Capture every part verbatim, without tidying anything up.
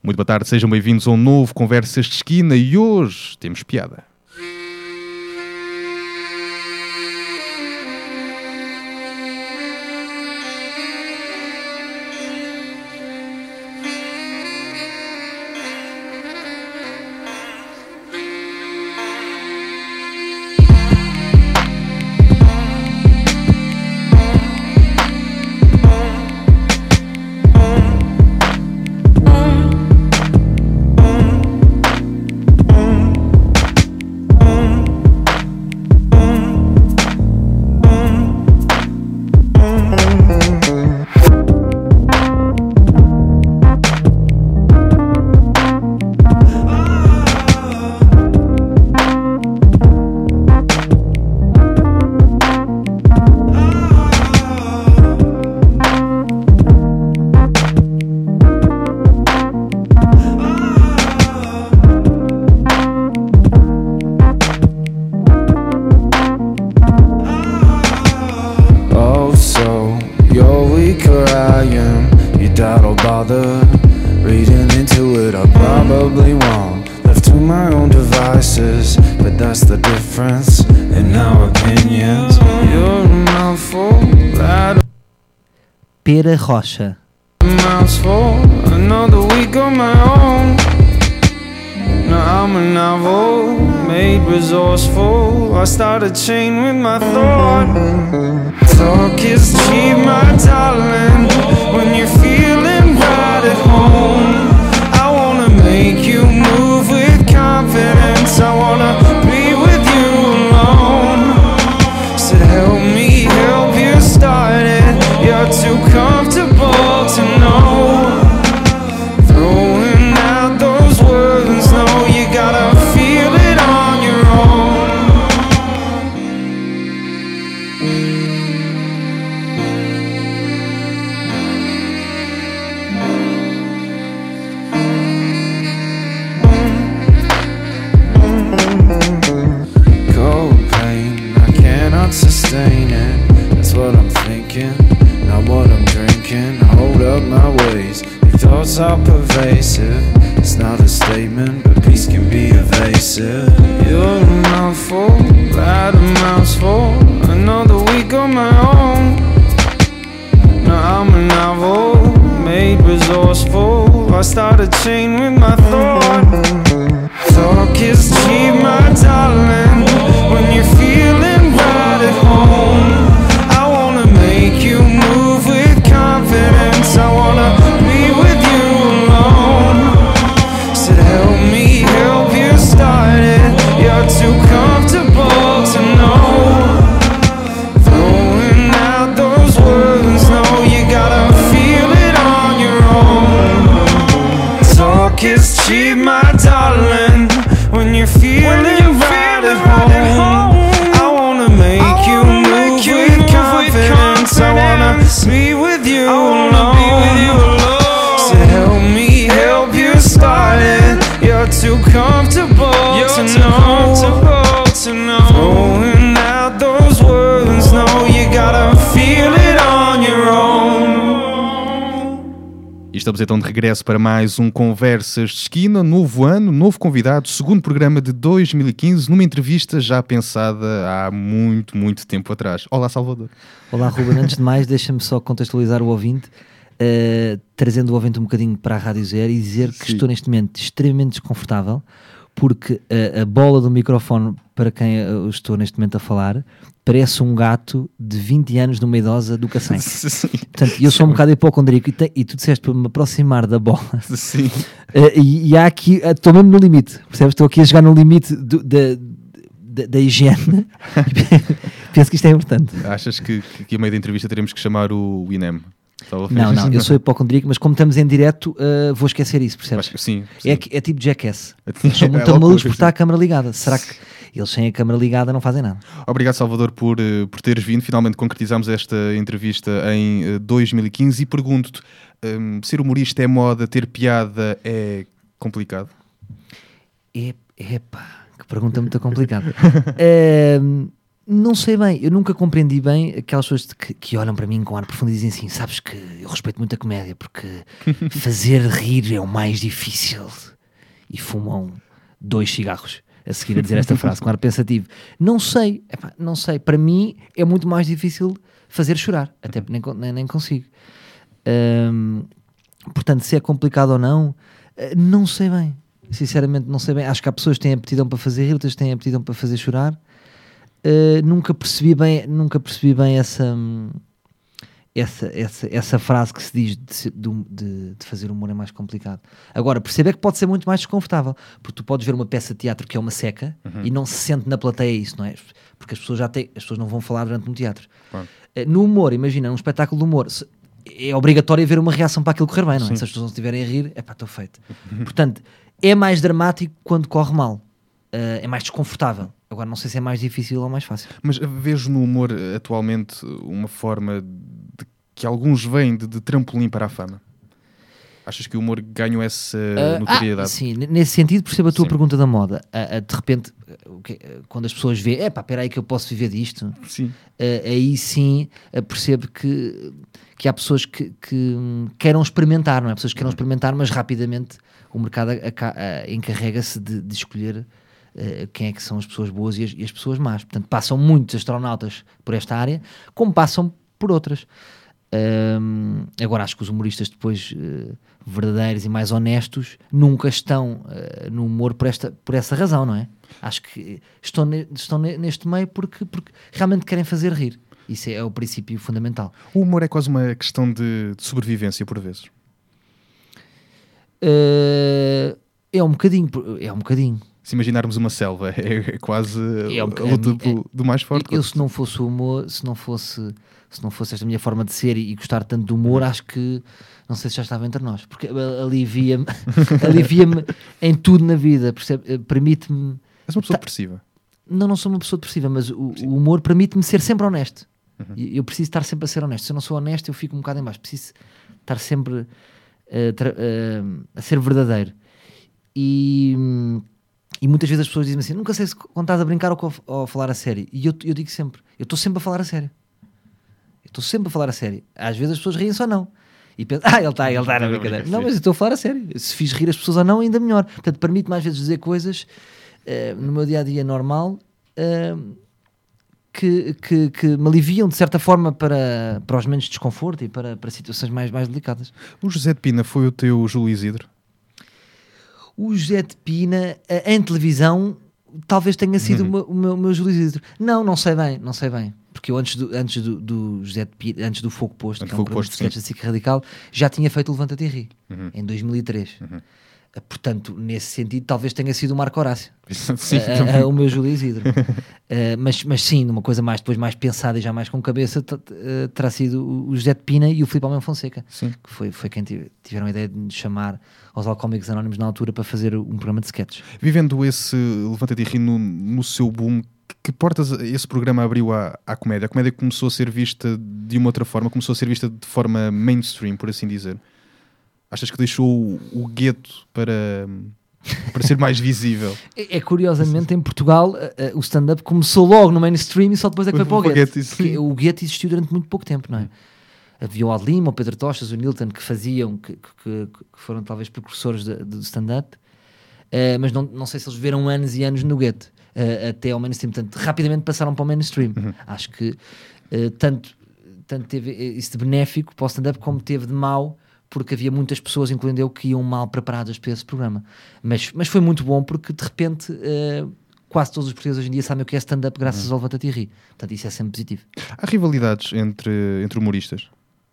Muito boa tarde, sejam bem-vindos a um novo Conversas de Esquina e hoje temos piada. Pera Rocha. I'm a novel, made resourceful. I start a chain with my thought. Talk is cheap, my darling. When you're feeling right at home, I wanna make you move with confidence. I wanna be with you alone. Said help me, help you start it. You're too comfortable to know. Throwing out those words, no, you gotta feel it on your own. Cold pain, I cannot sustain it. That's what I'm thinking, not what I'm drinking. Hold up my ways, your thoughts are pervasive. It's not a statement, but peace can be evasive. You're a mouthful, glad a mouthful. Another week on my own. Now I'm a novel, made resourceful. I start a chain with my thought. Talk is cheap, my darling. When you're feeling right at home, I wanna make you move with confidence. I wanna be with you alone. Said help me, help you start it. You're too comfortable to know. Throwing out those words, no, you gotta feel it on your own. Talk is cheap, my darling. When you're feeling, when you're right, feeling at right home, at home, I wanna make I you wanna move, make you with, move confidence. with confidence. I wanna be with you I wanna alone. Be with you alone. Said help me, help you start it. You're too comfortable You're to too know. Comfortable to know. Throwing out those words, no, you gotta feel it on your own. E estamos então de regresso para mais um Conversas de Esquina, novo ano, novo convidado, segundo programa de dois mil e quinze, numa entrevista já pensada há muito, muito tempo atrás. Olá, Salvador. Olá, Ruben. Antes de mais, deixa-me só contextualizar o ouvinte, uh, trazendo o ouvinte um bocadinho para a Rádio Zero e dizer que Sim. estou neste momento extremamente desconfortável, porque uh, a bola do microfone para quem eu estou neste momento a falar parece um gato de vinte anos de uma idosa do Cacém. Portanto, eu sou um bocado hipocondríaco e, te, e tu disseste para me aproximar da bola. Sim. Uh, e, e há aqui, estou uh, mesmo no limite, percebes? Estou aqui a jogar no limite do, da, da, da higiene. Penso que isto é importante. Achas que, que a meio da entrevista teremos que chamar o INEM? Não, não, eu sou hipocondríaco, mas como estamos em direto, uh, vou esquecer isso, percebes? Acho que sim, sim. É, é tipo Jackass. Eles são muito é malucos por estar a câmara ligada. Será que eles sem a câmara ligada não fazem nada? Obrigado, Salvador, por, por teres vindo. Finalmente concretizamos esta entrevista em dois mil e quinze e pergunto-te, um, ser humorista é moda, ter piada é complicado? É, epá, que pergunta muito complicada. uh, Não sei bem, eu nunca compreendi bem aquelas pessoas que, que olham para mim com ar profundo e dizem assim, sabes que eu respeito muito a comédia porque fazer rir é o mais difícil, e fumam dois cigarros a seguir a dizer esta frase com ar pensativo. Não sei, epá, não sei, para mim é muito mais difícil fazer chorar, até nem, nem, nem consigo. Hum, portanto, se é complicado ou não, não sei bem, sinceramente não sei bem. Acho que há pessoas que têm aptidão para fazer rir, outras têm aptidão para fazer chorar. Uh, nunca percebi bem, nunca percebi bem essa, essa, essa, essa frase que se diz de, de, de fazer humor é mais complicado. Agora, percebo é que pode ser muito mais desconfortável, porque tu podes ver uma peça de teatro que é uma seca, uhum, e não se sente na plateia isso, não é? Porque as pessoas já têm, as pessoas não vão falar durante um teatro. Claro. Uh, no humor, imagina, num espetáculo de humor, se, é obrigatório haver uma reação para aquilo correr bem, não é? Sim. Se as pessoas não estiverem a rir, é pá, estou feito. Portanto, é mais dramático quando corre mal, uh, é mais desconfortável. Agora não sei se é mais difícil ou mais fácil. Mas vejo no humor atualmente uma forma de que alguns vêm de, de trampolim para a fama. Achas que o humor ganhou essa uh, notoriedade? Ah, sim, nesse sentido percebo a tua sim. pergunta da moda. Uh, uh, de repente, uh, okay, uh, quando as pessoas veem, é pá, espera aí que eu posso viver disto. Sim. Uh, aí sim uh, percebo que, que há pessoas que, que um, queiram experimentar, não é? Pessoas que queiram experimentar, mas rapidamente o mercado uh, uh, encarrega-se de, de escolher uh, quem é que são as pessoas boas e as, e as pessoas más. Portanto, passam muitos astronautas por esta área, como passam por outras. Um, agora acho que os humoristas depois uh, verdadeiros e mais honestos nunca estão uh, no humor por, esta, por essa razão, não é? Acho que estão, ne, estão ne, neste meio porque, porque realmente querem fazer rir. Isso é o princípio fundamental. O humor é quase uma questão de, de sobrevivência por vezes. Uh, é um bocadinho, é um bocadinho. Se imaginarmos uma selva, é, é quase é um, a luta a do, do mais forte. Eu, se não fosse o humor, se não fosse, se não fosse esta minha forma de ser e, e gostar tanto do humor, acho que não sei se já estava entre nós, porque alivia-me alivia-me em tudo na vida, percebe? Permite-me. És uma pessoa depressiva? Não, não sou uma pessoa depressiva, mas o, o humor permite-me ser sempre honesto. Uhum. Eu preciso estar sempre a ser honesto. Se eu não sou honesto, eu fico um bocado em baixo. Preciso estar sempre uh, tra- uh, a ser verdadeiro. E. Um, E muitas vezes as pessoas dizem assim, nunca sei se quando estás a brincar ou, ou a falar a sério. E eu, eu digo sempre, eu estou sempre a falar a sério. Eu estou sempre a falar a sério. Às vezes as pessoas riem-se ou não. E pensam, ah, ele está ele tá na brincadeira. Não, mas eu estou a falar a sério. Se fiz rir as pessoas ou não, ainda melhor. Portanto, permite-me às vezes dizer coisas uh, no meu dia-a-dia normal uh, que, que, que me aliviam de certa forma para, para os menos desconforto e para, para situações mais, mais delicadas. O José de Pina foi o teu Júlio Isidro? O José de Pina, em televisão, talvez tenha sido uhum. o, meu, o meu Júlio Isidro. Não, não sei bem, não sei bem. Porque eu antes do, antes do, do José de Pina, antes do Fogo Posto, antes que é um programa de sketch da S I C Radical, já tinha feito o Levanta-te e Ri, uhum. em dois mil e três. Uhum. Portanto, nesse sentido, talvez tenha sido o Marco Horácio, sim, uh, uh, o meu Júlio Isidro. uh, mas, mas sim, numa coisa mais, depois mais pensada e já mais com cabeça, t- uh, terá sido o José de Pina e o Filipe Almeida Fonseca, sim. que foi, foi quem tive, tiveram a ideia de nos chamar aos Alcoómicos Anónimos na altura para fazer um programa de sketches. Vivendo esse Levanta-te e Ri no, no seu boom, que portas esse programa abriu à, à comédia? A comédia começou a ser vista de uma outra forma, começou a ser vista de forma mainstream, por assim dizer. Achas que deixou o, o gueto para, para ser mais visível? É, é curiosamente, em Portugal, uh, uh, o stand-up começou logo no mainstream e só depois é que foi para o gueto. Porque o gueto existiu durante muito pouco tempo, não é? Havia o Aldo Lima, o Pedro Tochas, o Nilton, que faziam, que, que, que foram talvez precursores de, de, do stand-up, uh, mas não, não sei se eles viveram anos e anos no gueto, uh, até ao mainstream. Portanto, rapidamente passaram para o mainstream. Uhum. Acho que uh, tanto, tanto teve isso de benéfico para o stand-up como teve de mau, porque havia muitas pessoas, incluindo eu, que iam mal preparadas para esse programa. Mas, mas foi muito bom porque, de repente, uh, quase todos os portugueses hoje em dia sabem o que é stand-up graças uhum. ao Levanta-te e Ri. Portanto, isso é sempre positivo. Há rivalidades entre, entre humoristas?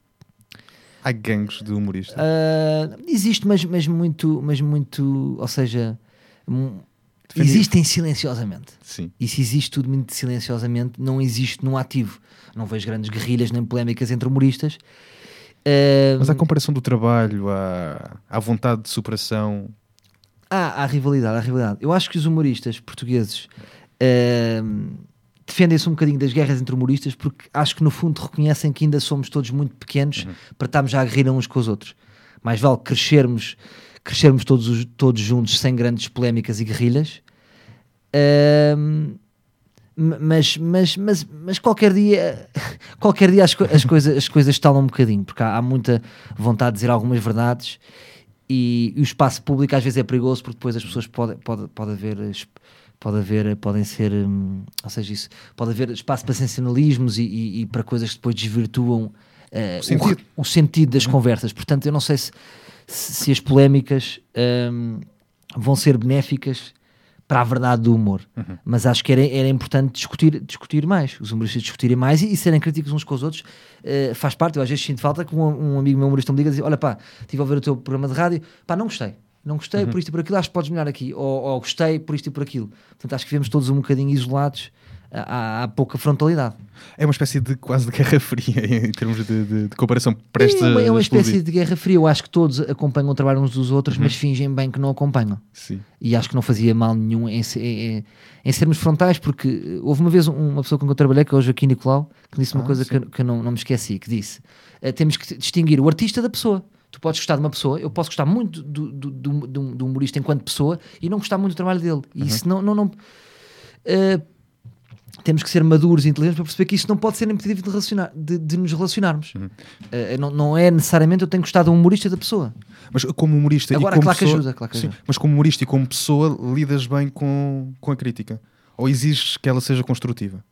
Há gangues de humoristas? Uh, existe, mas, mas, muito, mas muito... Ou seja... Um, existem silenciosamente. Sim. E se existe tudo muito silenciosamente, não existe no ativo. Não vejo grandes guerrilhas nem polémicas entre humoristas. Uh, Mas há comparação do trabalho, há, há vontade de superação. Há, há rivalidade, há rivalidade. Eu acho que os humoristas portugueses uh, defendem-se um bocadinho das guerras entre humoristas porque acho que no fundo reconhecem que ainda somos todos muito pequenos uhum. para estarmos já a guerrear uns com os outros. Mais vale crescermos, crescermos todos, os, todos juntos sem grandes polémicas e guerrilhas uh, Mas, mas, mas, mas qualquer dia, qualquer dia as, co- as, coisas, as coisas estalam um bocadinho, porque há, há muita vontade de dizer algumas verdades e, e o espaço público às vezes é perigoso porque depois as pessoas podem pode, pode haver, pode haver, podem ser, hum, ou seja, isso, pode haver espaço para sensacionalismos e, e, e para coisas que depois desvirtuam uh, O sentido. o, o sentido das conversas. Portanto, eu não sei se, se, se as polémicas hum, vão ser benéficas para a verdade do humor, Uhum. mas acho que era, era importante discutir, discutir mais, os humoristas discutirem mais e, e serem críticos uns com os outros. Uh, faz parte. Eu às vezes sinto falta que um, um amigo meu humorista me diga, diz, olha pá, estive a ouvir o teu programa de rádio, pá, não gostei, não gostei Uhum. por isto e por aquilo, acho que podes melhorar aqui, ou, ou gostei por isto e por aquilo. Portanto, acho que vivemos todos um bocadinho isolados, há, há pouca frontalidade. É uma espécie de quase de guerra fria em termos de, de, de comparação prestes É uma, é uma a espécie explodir. de guerra fria. Eu acho que todos acompanham o trabalho uns dos outros, Uhum. mas fingem bem que não acompanham. Sim. E acho que não fazia mal nenhum em, se- em, em sermos frontais, porque houve uma vez um- uma pessoa com quem eu trabalhei, que é o Joaquim Nicolau, que disse uma Ah, coisa sim. que, eu- que eu não, não me esqueci, que disse, eh, temos que distinguir o artista da pessoa. Tu podes gostar de uma pessoa, eu posso gostar muito do, do, do, do, do humorista enquanto pessoa e não gostar muito do trabalho dele. E isso não... não, não eh, temos que ser maduros e inteligentes para perceber que isso não pode ser impeditivo de, relacionar, de, de nos relacionarmos. Eh, não, não é necessariamente eu tenho que gostar do humorista da pessoa. Mas como humorista Agora, e como claro que pessoa, ajuda, claro que sim, ajuda. mas como humorista e como pessoa lidas bem com, com a crítica? Ou exiges que ela seja construtiva?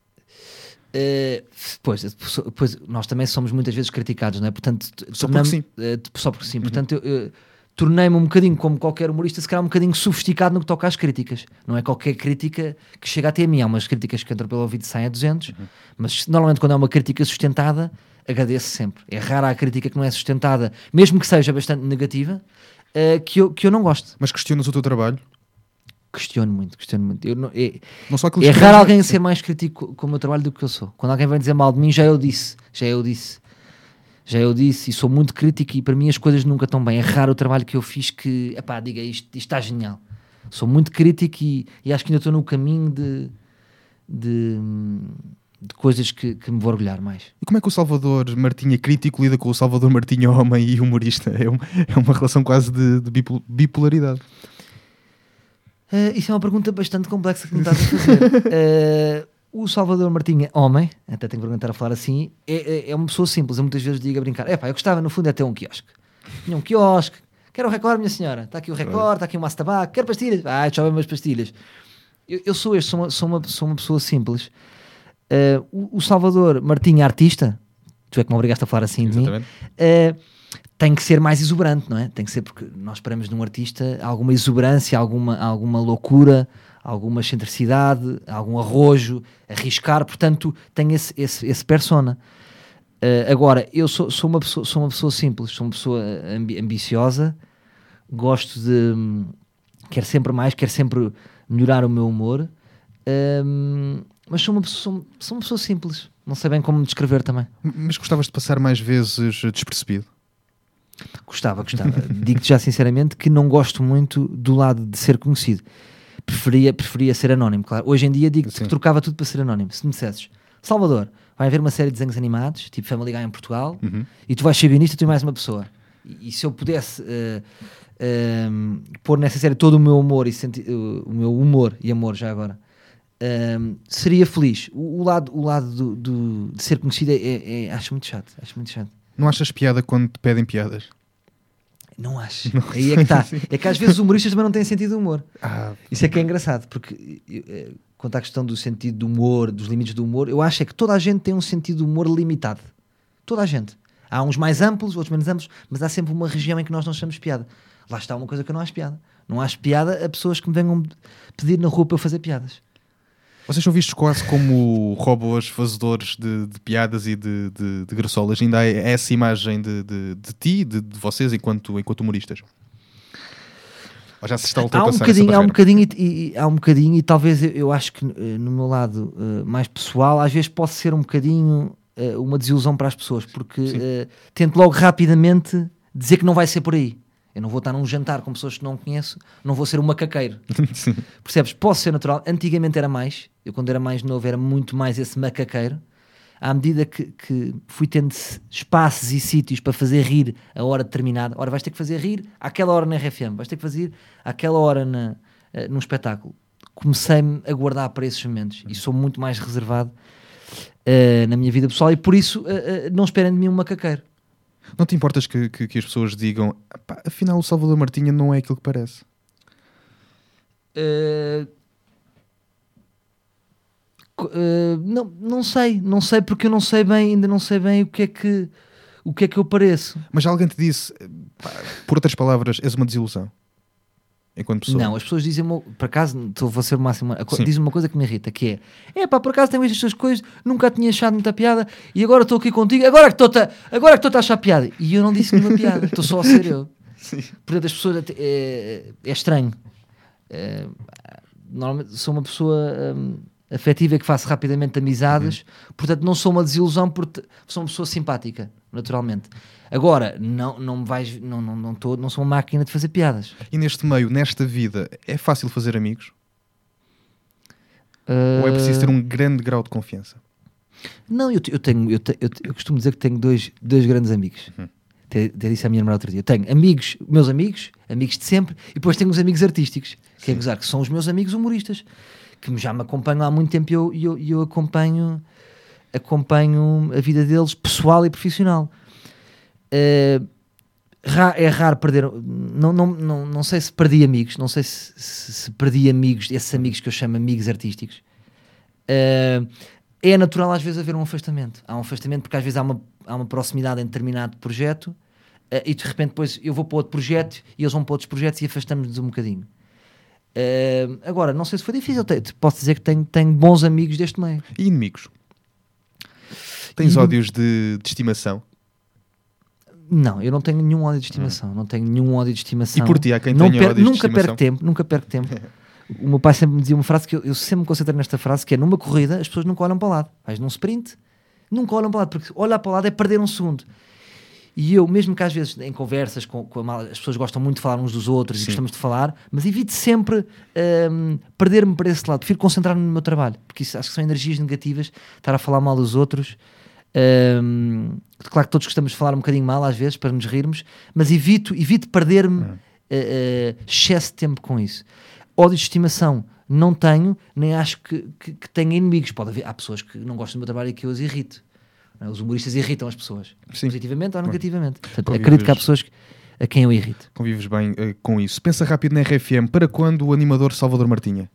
Uh, pois, pois, nós também somos muitas vezes criticados, não é? Portanto, Só tornamos- porque uh, só porque sim. Portanto, eu, eu tornei-me um bocadinho, como qualquer humorista, se calhar um bocadinho sofisticado no que toca às críticas. Não é qualquer crítica que chega até a mim. Há umas críticas que entram pelo ouvido e saem a duzentos, mas normalmente quando é uma crítica sustentada, agradeço sempre. É rara a crítica que não é sustentada, mesmo que seja bastante negativa, uh, que, eu, que eu não gosto. Mas questionas o teu trabalho? Questiono muito, questiono muito. Eu não, é, Não só aquilo É que raro escreves, alguém mas- ser mais crítico com o meu trabalho do que eu sou. Quando alguém vem dizer mal de mim, já eu disse, já eu disse, já eu disse, e sou muito crítico e para mim as coisas nunca estão bem. É raro o trabalho que eu fiz que, epá, diga isto, isto está genial. Sou muito crítico e, e acho que ainda estou no caminho de, de, de coisas que, que me vou orgulhar mais. E como é que o Salvador Martinha crítico lida com o Salvador Martinha homem e humorista? É, um- é uma relação quase de, de bipol- bipolaridade. Uh, isso é uma pergunta bastante complexa que me estás a fazer. Uh, o Salvador Martinha, homem, até tenho que perguntar a falar assim, é, é, é uma pessoa simples. Eu muitas vezes digo a brincar: epá, eu gostava no fundo de ter um quiosque. Tinha um quiosque, quero o recorde, minha senhora. Está aqui o recorde, está aqui um maço de tabaco, quero pastilhas. Ah, deixa eu ver umas pastilhas. Eu, eu sou este, sou uma, sou uma, sou uma pessoa simples. Uh, o, o Salvador Martinha, artista, tu é que me obrigaste a falar assim de mim. Exatamente. Uh, tem que ser mais exuberante, não é? Tem que ser porque nós esperamos num artista alguma exuberância, alguma, alguma loucura, alguma excentricidade, algum arrojo, arriscar, portanto tem esse, esse, esse persona. Uh, agora, eu sou, sou, uma pessoa, sou uma pessoa simples, sou uma pessoa ambi- ambiciosa, gosto de... hum, quero sempre mais, quero sempre melhorar o meu humor, hum, mas sou uma, pessoa, sou, sou uma pessoa simples, não sei bem como me descrever também. Mas gostavas de passar mais vezes despercebido? Gostava, gostava. Digo-te já sinceramente que não gosto muito do lado de ser conhecido. Preferia, preferia ser anónimo, claro. Hoje em dia digo-te Sim. que trocava tudo para ser anónimo. Se me dissesses, Salvador, vai haver uma série de desenhos animados, tipo Family Guy em Portugal, Uhum. e tu vais ser guionista, tu e mais uma pessoa. E, e se eu pudesse uh, um, pôr nessa série todo o meu humor e senti- uh, o meu humor e amor já agora, um, seria feliz. O, o lado, o lado do, do- de ser conhecido é, é- é- acho muito chato, acho muito chato. Não achas piada quando te pedem piadas? Não acho. Aí é que está. É que às vezes os humoristas também não têm sentido de humor. Ah, Isso é que é engraçado, porque eh, quanto à questão do sentido do humor, dos limites do humor, eu acho é que toda a gente tem um sentido de humor limitado. Toda a gente. Há uns mais amplos, outros menos amplos, mas há sempre uma região em que nós não achamos piada. Lá está uma coisa que eu não acho piada. Não acho piada a pessoas que me venham pedir na rua para eu fazer piadas. vocês são vistos quase como robôs fazedores de, de piadas e de, de, de graçolas. Ainda há essa imagem de, de, de ti, de, de vocês enquanto, enquanto humoristas? Ou já se está a Há um ultrapassar essa bocadinho, há um barreira? bocadinho e, e- há um bocadinho e talvez eu, eu acho que eh, no meu lado eh, mais pessoal às vezes posso ser um bocadinho eh, uma desilusão para as pessoas, porque eh, tento logo rapidamente dizer que não vai ser por aí. Eu não vou estar num jantar com pessoas que não conheço, não vou ser um macaqueiro. Sim. Percebes? Posso ser natural. Antigamente era mais, eu quando era mais novo era muito mais esse macaqueiro. À medida que, que fui tendo espaços e sítios para fazer rir a hora determinada, ora vais ter que fazer rir àquela hora na R F M, vais ter que fazer àquela hora na, uh, num espetáculo. comecei-me a guardar para esses momentos e sou muito mais reservado uh, na minha vida pessoal e por isso uh, uh, não esperem de mim um macaqueiro. Não te importas que, que, que as pessoas digam, pá, afinal o Salvador Martinha não é aquilo que parece? Uh, uh, não, não sei, não sei porque eu não sei bem, ainda não sei bem o que é que, o que é que eu pareço. Mas alguém te disse, pá, por outras palavras, és uma desilusão? Enquanto pessoa? Não, as pessoas dizem, por acaso, vou ser o máximo, dizem uma coisa que me irrita, que é, é pá, por acaso tenho estas coisas, nunca tinha achado muita piada e agora estou aqui contigo, agora que estou agora que estou a achar piada. E eu não disse nenhuma piada, estou só a ser eu. Sim. Portanto, as pessoas, é, é estranho. É, normalmente sou uma pessoa hum, afetiva que faço rapidamente amizades, uhum. Portanto não sou uma desilusão porque sou uma pessoa simpática, naturalmente. Agora, não, não me vais, não, não, não, tô, não sou uma máquina de fazer piadas. E neste meio, nesta vida, é fácil fazer amigos? Uh... Ou é preciso ter um grande grau de confiança? Não, eu, eu tenho, eu, te, eu, eu costumo dizer que tenho dois, dois grandes amigos. Uhum. Até disse à minha namorada outro dia. Eu tenho amigos, meus amigos, amigos de sempre, e depois tenho os amigos artísticos, que é gozar, que são os meus amigos humoristas, que já me acompanham há muito tempo e eu, eu, eu acompanho, acompanho a vida deles, pessoal e profissional. Uh, é raro perder, não, não, não, não sei se perdi amigos, não sei se, se, se perdi amigos, esses amigos que eu chamo amigos artísticos. Uh, é natural às vezes haver um afastamento. Há um afastamento porque às vezes há uma, há uma proximidade em determinado projeto uh, e de repente depois eu vou para outro projeto e eles vão para outros projetos e afastamos-nos um bocadinho. Uh, agora, não sei se foi difícil, te, posso dizer que tenho, tenho bons amigos deste meio. E inimigos? Tens e... ódios de, de estimação? Não, eu não tenho nenhum ódio de estimação. Hum. Não tenho nenhum ódio de estimação. E por ti, há quem não tenha per- ódio de nunca estimação? Perco tempo, nunca perco tempo. O meu pai sempre me dizia uma frase que eu, eu sempre me concentro nesta frase, que é numa corrida as pessoas nunca olham para o lado. Vais num sprint, nunca olham para o lado, porque olhar para o lado é perder um segundo. E eu, mesmo que às vezes em conversas com, com a mal, as pessoas gostam muito de falar uns dos outros, sim, e gostamos de falar, mas evito sempre um, perder-me para esse lado. Prefiro concentrar-me no meu trabalho, porque isso, acho que são energias negativas, estar a falar mal dos outros. Um, claro que todos gostamos de falar um bocadinho mal às vezes para nos rirmos, mas evito, evito perder-me hum. uh, uh, excesso de tempo com isso. Ódio de estimação não tenho, nem acho que, que, que tenha inimigos. Pode haver, há pessoas que não gostam do meu trabalho e que eu os irrito. Os humoristas irritam as pessoas, sim, positivamente ou negativamente. Portanto, convives, acredito que há pessoas que, a quem eu irrito. Convives bem uh, com isso. Pensa rápido na R F M, para quando o animador Salvador Martinha?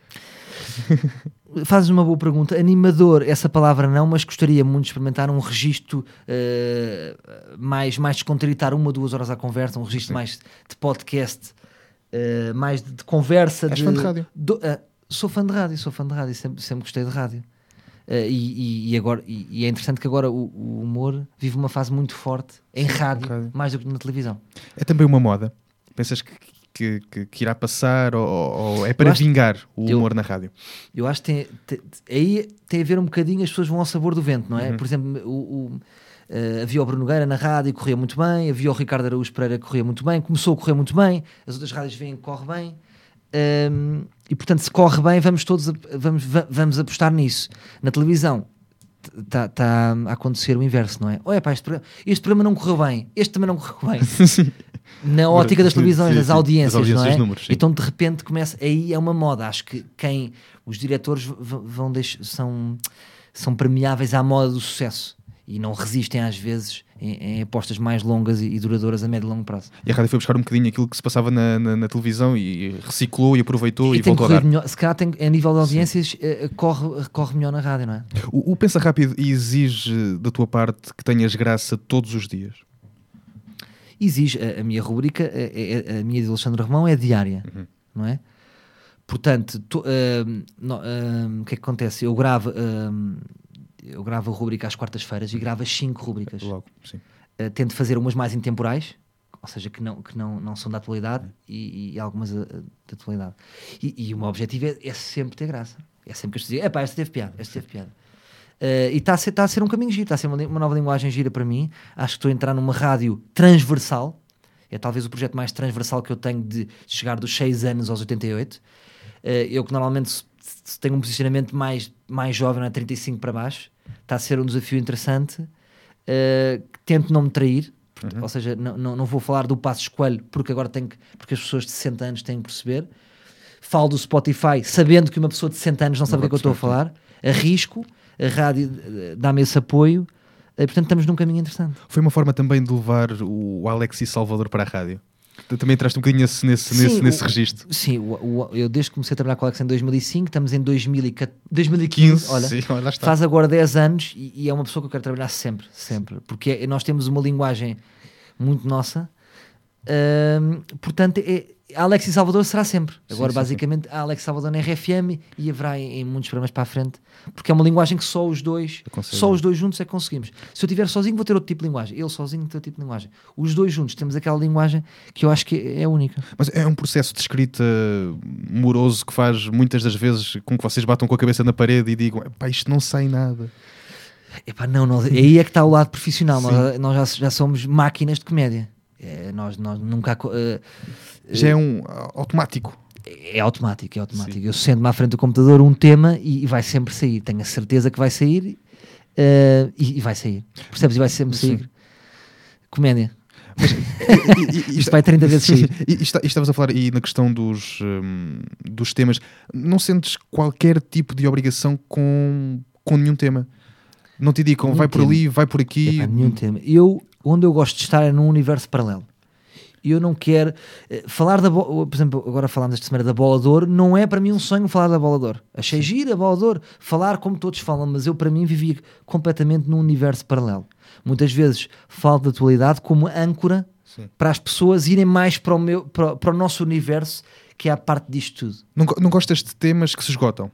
Fazes uma boa pergunta. Animador, essa palavra não, mas gostaria muito de experimentar um registro uh, mais, mais descontraitar uma ou duas horas à conversa, um registro, sim, mais de podcast, uh, mais de, de conversa. És de, fã de rádio? Do, uh, sou fã de rádio, sou fã de rádio, sempre, sempre gostei de rádio. Uh, e, e, e, agora, e, e é interessante que agora o, o humor vive uma fase muito forte em rádio, rádio, mais do que na televisão. É também uma moda? Pensas que Que, que, que irá passar ou, ou é para vingar o humor eu, na rádio? Eu acho que tem, tem, aí tem a ver um bocadinho, as pessoas vão ao sabor do vento, não é? Uhum. Por exemplo, o, o, uh, havia o Bruno Nogueira na rádio, corria muito bem, havia o Ricardo Araújo Pereira, corria muito bem, começou a correr muito bem, as outras rádios veem que corre bem, um, e portanto se corre bem vamos todos a, vamos, vamos apostar nisso. Na televisão está tá a acontecer o inverso, não é? Olha pá, este programa, este programa não correu bem, este também não correu bem. Na ótica das televisões, sim, das audiências, audiências, não é? Números, então de repente começa, aí é uma moda. Acho que quem, os diretores vão deixar, são, são permeáveis à moda do sucesso e não resistem às vezes em, em apostas mais longas e, e duradouras a médio e longo prazo. E a rádio foi buscar um bocadinho aquilo que se passava na, na, na televisão e reciclou e aproveitou e, e tem voltou a dar. Melhor, se calhar tem, a nível de audiências uh, corre, corre melhor na rádio, não é? O, o Pensa Rápido exige da tua parte que tenhas graça todos os dias? Exige, a, a minha rubrica, a, a, a minha de Alexandre Romão é diária, uhum, não é? Portanto, to, uh, no, uh, o que é que acontece? Eu gravo, uh, eu gravo a rubrica às quartas-feiras e gravo as cinco rubricas. Logo, sim. Uh, tento fazer umas mais intemporais, ou seja, que não, que não, não são da atualidade, uhum, e, e algumas uh, da atualidade. E, e o meu objetivo é, é sempre ter graça. É sempre que as pessoas dizem, epá, esta teve piada, esta teve piada. Uh, e está a, ser, tá a ser um caminho giro, está a ser uma, uma nova linguagem gira para mim. Acho que estou a entrar numa rádio transversal, é talvez o projeto mais transversal que eu tenho de chegar dos seis anos aos oitenta e oito. Uh, eu que normalmente se, se tenho um posicionamento mais, mais jovem, não é? trinta e cinco para baixo, está a ser um desafio interessante, uh, tento não me trair, porque, uhum, ou seja, não, não, não vou falar do Passos Coelho porque agora tenho que, porque as pessoas de sessenta anos têm que perceber, falo do Spotify sabendo que uma pessoa de sessenta anos não sabe o que é que eu estou a falar, arrisco, a rádio dá-me esse apoio, uh, portanto estamos num caminho interessante. Foi uma forma também de levar o Alexis Salvador para a rádio. Tu também entraste um bocadinho nesse, nesse, Sim, nesse, nesse o, registro. Sim, o, o, eu desde que comecei a trabalhar com o Alex em dois mil e cinco, estamos em dois mil e quinze, olha, sim, olha, lá está. Faz agora dez anos e, e é uma pessoa que eu quero trabalhar sempre, sempre, porque é, nós temos uma linguagem muito nossa, hum, portanto é, a Alexis Salvador será sempre. Agora, sim, basicamente, sim. A Alexis Salvador na R F M e haverá em, em muitos programas para a frente, porque é uma linguagem que só os dois, só os dois juntos é que conseguimos. Se eu estiver sozinho, vou ter outro tipo de linguagem. Ele sozinho, tem outro tipo de linguagem. Os dois juntos temos aquela linguagem que eu acho que é única. Mas é um processo de escrita moroso que faz muitas das vezes com que vocês batam com a cabeça na parede e digam: pá, isto não sai nada. Epá, não, nós, aí é que está o lado profissional. Nós, nós já, já somos máquinas de comédia. É, nós, nós nunca. Uh, Já é um automático. É, é automático, é automático. Sim. Eu sento-me à frente do computador um tema e, e vai sempre sair. Tenho a certeza que vai sair uh, e, e vai sair. Percebes? E vai sempre sair. Sim. Comédia. Mas, e, e, isto vai trinta vezes sair. E, e, e estavas a falar e na questão dos, um, dos temas. Não sentes qualquer tipo de obrigação com, com nenhum tema? Não te indicam, vai tema. por ali, vai por aqui. É, pá, nenhum tema. Eu, onde eu gosto de estar é num universo paralelo. Eu não quero uh, falar da bola, por exemplo, agora falámos esta semana da Bola de Ouro, não é para mim um sonho falar da Bola de Ouro. Achei gira a Bola de Ouro, falar como todos falam, mas eu para mim vivia completamente num universo paralelo. Muitas vezes falo da atualidade como âncora, sim, para as pessoas irem mais para o, meu, para, para o nosso universo, que é a parte disto tudo. Não, não gostas de temas que se esgotam?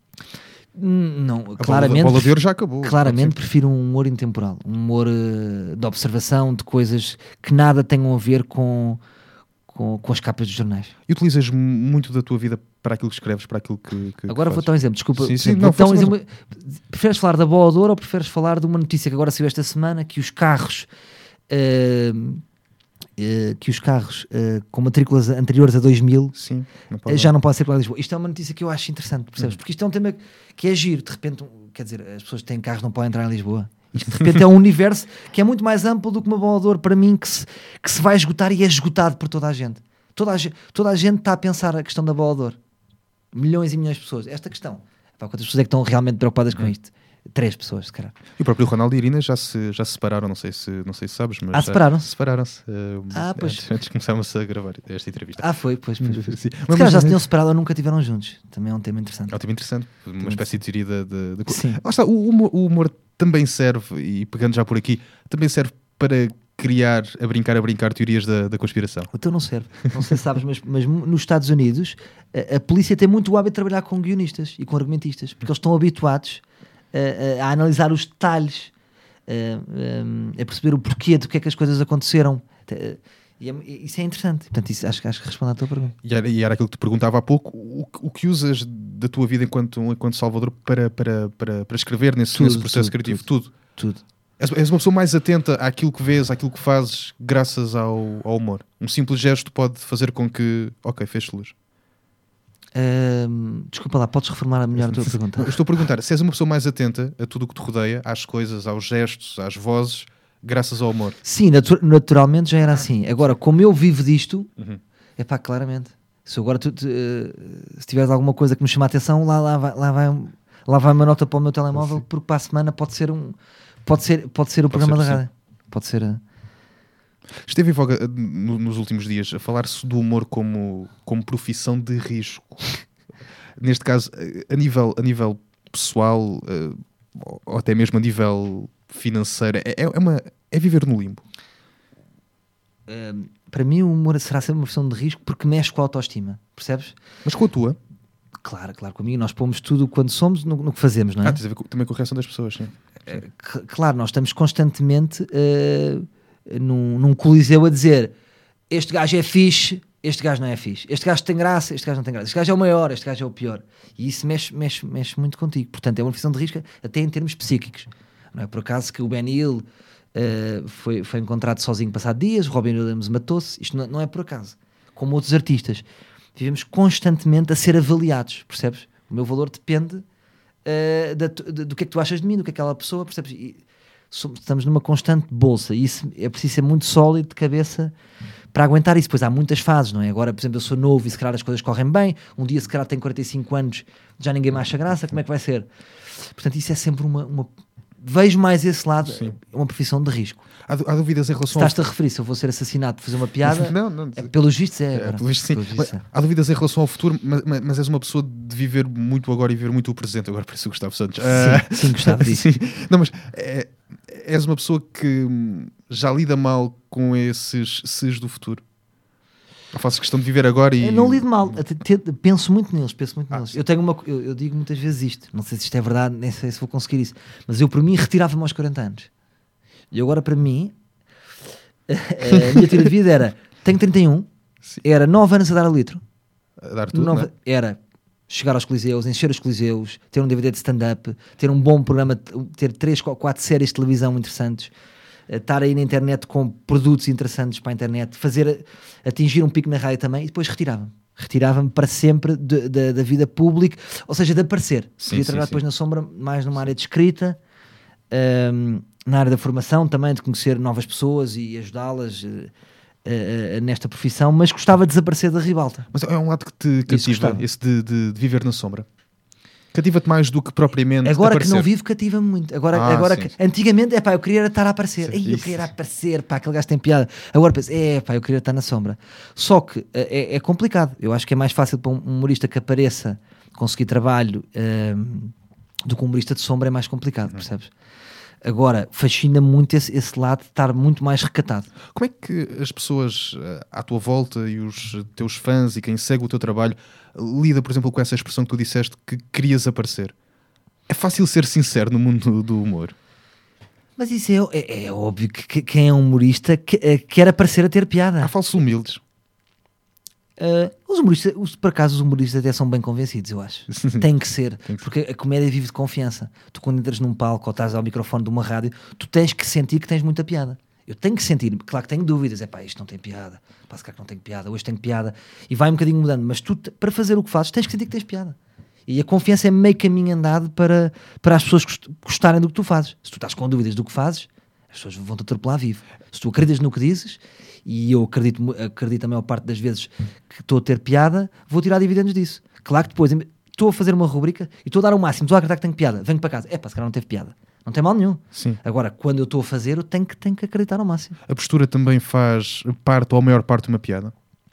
Não, a claramente, bola, a bola de ouro já acabou. Claramente prefiro um humor intemporal, um humor uh, de observação de coisas que nada tenham a ver com, com, com as capas dos jornais. E utilizas muito da tua vida para aquilo que escreves, para aquilo que, que agora que vou dar um exemplo, desculpa. Sim, sim, exemplo, não, vou dar um exemplo. Preferes falar da Bola de Ouro ou preferes falar de uma notícia que agora saiu esta semana, que os carros uh, Uh, que os carros uh, com matrículas anteriores a dois mil, sim, não uh, já não podem circular em Lisboa. Isto é uma notícia que eu acho interessante, percebes? Uhum. Porque isto é um tema que é giro. De repente, um, quer dizer, as pessoas que têm carros não podem entrar em Lisboa. Isto de repente é um universo que é muito mais amplo do que uma Bola de Ouro para mim, que se, que se vai esgotar e é esgotado por toda a gente. Toda a, toda a gente está a pensar a questão da Bola de Ouro. Milhões e milhões de pessoas. Esta questão. Pá, quantas pessoas é que estão realmente preocupadas com isto? Três pessoas, se calhar. E o próprio Ronaldo e a Irina já se, já se separaram, não sei se, não sei se sabes, mas ah, separaram-se? Separaram-se. Uh, ah, pois. Antes, antes começámos a gravar esta entrevista. Ah, foi, pois, pois. pois. Sim. Mas, mas já se tinham separado ou nunca estiveram juntos. Também é um tema interessante. É um tema interessante. Uma tema espécie de teoria de... de... Sim. Ah, está, o, humor, o humor também serve, e pegando já por aqui, também serve para criar, a brincar, a brincar, teorias da, da conspiração. Então não serve. Não sei se sabes, mas, mas nos Estados Unidos a, a polícia tem muito o hábito de trabalhar com guionistas e com argumentistas, porque eles estão habituados A, a, a analisar os detalhes, a, a, a perceber o porquê do que é que as coisas aconteceram. E é, isso é interessante. Portanto, isso, acho, acho que responde à tua pergunta. E era, e era aquilo que te perguntava há pouco: o, o que usas da tua vida enquanto, enquanto Salvador para, para, para, para escrever nesse, tudo, nesse processo tudo, criativo? Tudo. tudo. tudo. És, és uma pessoa mais atenta àquilo que vês, àquilo que fazes, graças ao, ao humor. Um simples gesto pode fazer com que, ok, fez-se luz. Uh, desculpa lá, podes reformular melhor a tua pergunta? Eu estou a perguntar, se és uma pessoa mais atenta a tudo o que te rodeia, às coisas, aos gestos, às vozes, graças ao humor. Sim, natu- naturalmente já era assim. Agora, como eu vivo disto, é uhum. pá, claramente. Se agora tu, tu, uh, se tiveres alguma coisa que me chama a atenção, lá, lá, vai, lá, vai, lá vai uma nota para o meu telemóvel, sim. porque para a semana pode ser um pode ser, pode ser o pode programa ser, da rádio. Pode ser. Uh... Esteve em voga no, nos últimos dias a falar-se do humor como, como profissão de risco. Neste caso, a nível, a nível pessoal, uh, ou até mesmo a nível financeiro, é, é, uma, é viver no limbo. Uh, para mim o humor será sempre uma profissão de risco porque mexe com a autoestima, percebes? Mas com a tua? Claro, claro, comigo nós pomos tudo quando somos no, no que fazemos, não é? Ah, tens a ver com, também com a reação das pessoas, sim. Uh, c- claro, nós estamos constantemente... Uh, Num, num coliseu a dizer este gajo é fixe, este gajo não é fixe, este gajo tem graça, este gajo não tem graça, este gajo é o maior, este gajo é o pior, e isso mexe, mexe, mexe muito contigo. Portanto é uma profissão de risco até em termos psíquicos. Não é por acaso que o Ben Hill uh, foi, foi encontrado sozinho passado dias, o Robin Williams matou-se. Isto não, não é por acaso. Como outros artistas, vivemos constantemente a ser avaliados, percebes? O meu valor depende uh, da, de, do que é que tu achas de mim, do que é aquela pessoa, percebes? E, estamos numa constante bolsa e isso é preciso ser muito sólido de cabeça para aguentar isso. Depois há muitas fases, não é? Agora, por exemplo, eu sou novo e se calhar as coisas correm bem, um dia se calhar tenho quarenta e cinco anos, já ninguém me acha graça, como é que vai ser? Portanto, isso é sempre uma... uma... Vejo mais esse lado, Sim. é uma profissão de risco. Há, há dúvidas em relação... Estás-te ao... a referir, se eu vou ser assassinado por fazer uma piada, não, não, é, pelos vistos é. é pelos vistos, sim. Pelos vistos, é. Há dúvidas em relação ao futuro, mas, mas és uma pessoa de viver muito agora e viver muito o presente. Agora parece o Gustavo Santos. Sim, uh... sim Gustavo disso. Sim. Não, mas é, és uma pessoa que já lida mal com esses ses do futuro. Eu faço questão de viver agora e... Eu não lido mal, penso muito neles, penso muito ah, neles. Eu, tenho uma, eu, eu digo muitas vezes isto, não sei se isto é verdade, nem sei se vou conseguir isso, mas eu, para mim, retirava-me aos quarenta anos. E agora, para mim, a minha tira de vida era, tenho trinta e um, Sim. era nove anos a dar a litro. A dar tudo, nove, não é? Era chegar aos coliseus, encher os coliseus, ter um D V D de stand-up, ter um bom programa, ter três, quatro séries de televisão interessantes, estar aí na internet com produtos interessantes para a internet, fazer, atingir um pico na rádio também, e depois retirava-me. Retirava-me para sempre de, de, da vida pública, ou seja, de aparecer. Sim, Podia sim, trabalhar sim. depois na sombra, mais numa área de escrita, um, na área da formação também, de conhecer novas pessoas e ajudá-las uh, uh, uh, nesta profissão, mas gostava de desaparecer da ribalta. Mas é um lado que te cativa, esse de, de, de viver na sombra. Cativa-te mais do que propriamente agora aparecer. Que não vivo, cativa-me muito. Agora, ah, agora sim, que, sim. Antigamente, é pá, eu queria estar a aparecer. Ei, eu queria aparecer, pá, aquele gajo tem piada. Agora penso, é pá, eu queria estar na sombra. Só que é, é complicado. Eu acho que é mais fácil para um humorista que apareça, conseguir trabalho, um, do que um humorista de sombra é mais complicado, uhum. percebes? Agora, fascina-me muito esse, esse lado de estar muito mais recatado. Como é que as pessoas à tua volta e os teus fãs e quem segue o teu trabalho lida, por exemplo, com essa expressão que tu disseste que querias aparecer? É fácil ser sincero no mundo do humor? Mas isso é, é, é óbvio que, que quem é um humorista que, é, quer aparecer a ter piada. Há falsos humildes. Uh, os humoristas, os, por acaso os humoristas até são bem convencidos, eu acho. Tem que ser, Tem que porque a comédia vive de confiança. Tu quando entras num palco ou estás ao microfone de uma rádio, tu tens que sentir que tens muita piada. Eu tenho que sentir, claro que tenho dúvidas, é pá, isto não tem piada, pá, se calhar que não tem piada, hoje tenho piada, e vai um bocadinho mudando, mas tu, para fazer o que fazes, tens que sentir que tens piada. E a confiança é meio caminho andado para, para as pessoas gostarem do que tu fazes. Se tu estás com dúvidas do que fazes, as pessoas vão-te atropelar vivo. Se tu acreditas no que dizes, e eu acredito, acredito a maior parte das vezes que estou a ter piada, vou tirar dividendos disso. Claro que depois estou a fazer uma rubrica e estou a dar o máximo, estou a acreditar que tenho piada, venho para casa, é pá, se calhar não teve piada. Não tem mal nenhum. Sim. Agora, quando eu estou a fazer, eu tenho que, tenho que acreditar ao máximo. A postura também faz parte ou a maior parte de uma piada?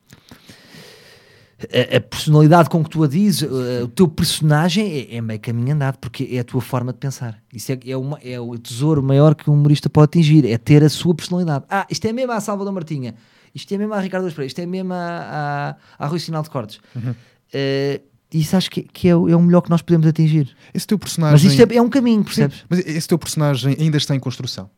A, a personalidade com que tu a dizes, o teu personagem é, é meio caminho andado, porque é a tua forma de pensar. Isso é, é, uma, é o tesouro maior que um humorista pode atingir, é ter a sua personalidade. Ah, isto é mesmo a Salvador Martinha, isto é mesmo a Ricardo Pereira, isto é mesmo a, a, a Rui Sinal de Cortes. Uhum. Uh, isso acho que, que é, o, é o melhor que nós podemos atingir. Esse teu personagem... Mas isto é, é um caminho, percebes? Sim, mas esse teu personagem ainda está em construção?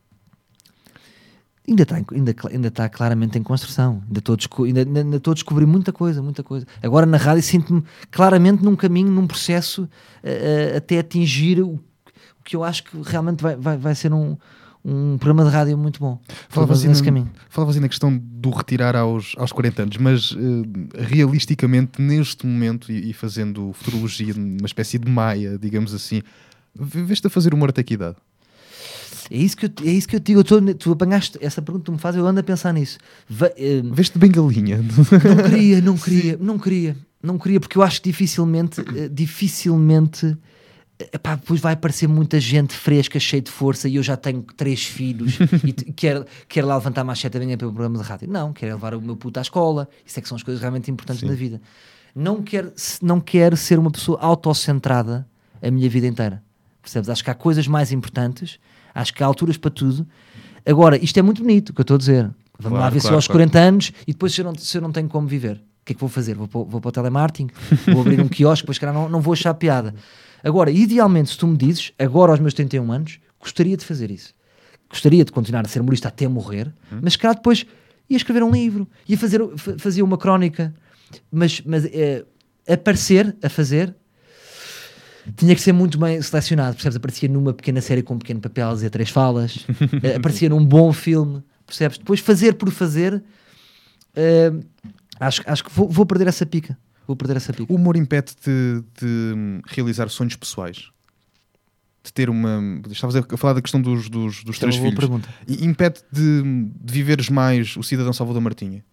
Ainda está, ainda, ainda está claramente em construção. Ainda estou, a desco- ainda, ainda estou a descobrir muita coisa, muita coisa. Agora na rádio sinto-me claramente num caminho, num processo uh, até atingir o, o que eu acho que realmente vai, vai, vai ser um, um programa de rádio muito bom. Falavas nesse na, caminho. Falavas aí na questão do retirar aos, aos quarenta anos, mas uh, realisticamente neste momento, e, e fazendo futurologia, uma espécie de maia, digamos assim, vês-te a fazer humor até que idade? É isso que eu, é isso que eu te digo. Eu tô, tu apanhaste essa pergunta que tu me fazes, eu ando a pensar nisso. Va, uh, Veste de bengalinha? Não queria, não queria, não queria, não queria, porque eu acho que dificilmente, uh, dificilmente, uh, epá, depois vai aparecer muita gente fresca, cheia de força, e eu já tenho três filhos e t- quero, quero lá levantar mais sete amanhã para o programa de rádio. Não, quero levar o meu puto à escola. Isso é que são as coisas realmente importantes Sim. na vida. Não quero, não quero ser uma pessoa autocentrada a minha vida inteira. Percebes? Acho que há coisas mais importantes. Acho que há alturas para tudo. Agora, isto é muito bonito, o que eu estou a dizer. Vamos Claro, lá ver claro, se eu aos claro. quarenta anos e depois se eu, não, se eu não tenho como viver. O que é que vou fazer? Vou, para- vou para o telemarketing? Vou abrir um quiosque, depois cara, não, não vou achar piada. Agora, idealmente, se tu me dizes, agora aos meus trinta e um anos, gostaria de fazer isso. Gostaria de continuar a ser humorista até morrer, Hum. mas se calhar depois ia escrever um livro, ia fazer, fa- fazia uma crónica, mas, mas eh, aparecer a fazer... Tinha que ser muito bem selecionado, percebes? Aparecia numa pequena série com um pequeno papel a dizer três falas, uh, aparecia num bom filme, percebes? Depois fazer por fazer, uh, acho, acho que vou, vou perder essa pica. Vou perder essa pica. O humor impede-te de realizar sonhos pessoais? De ter uma... Estavas a falar da questão dos, dos, dos Isto é uma três boa filhos. pergunta. E impede-te de, de viveres mais o cidadão Salvador Martinha?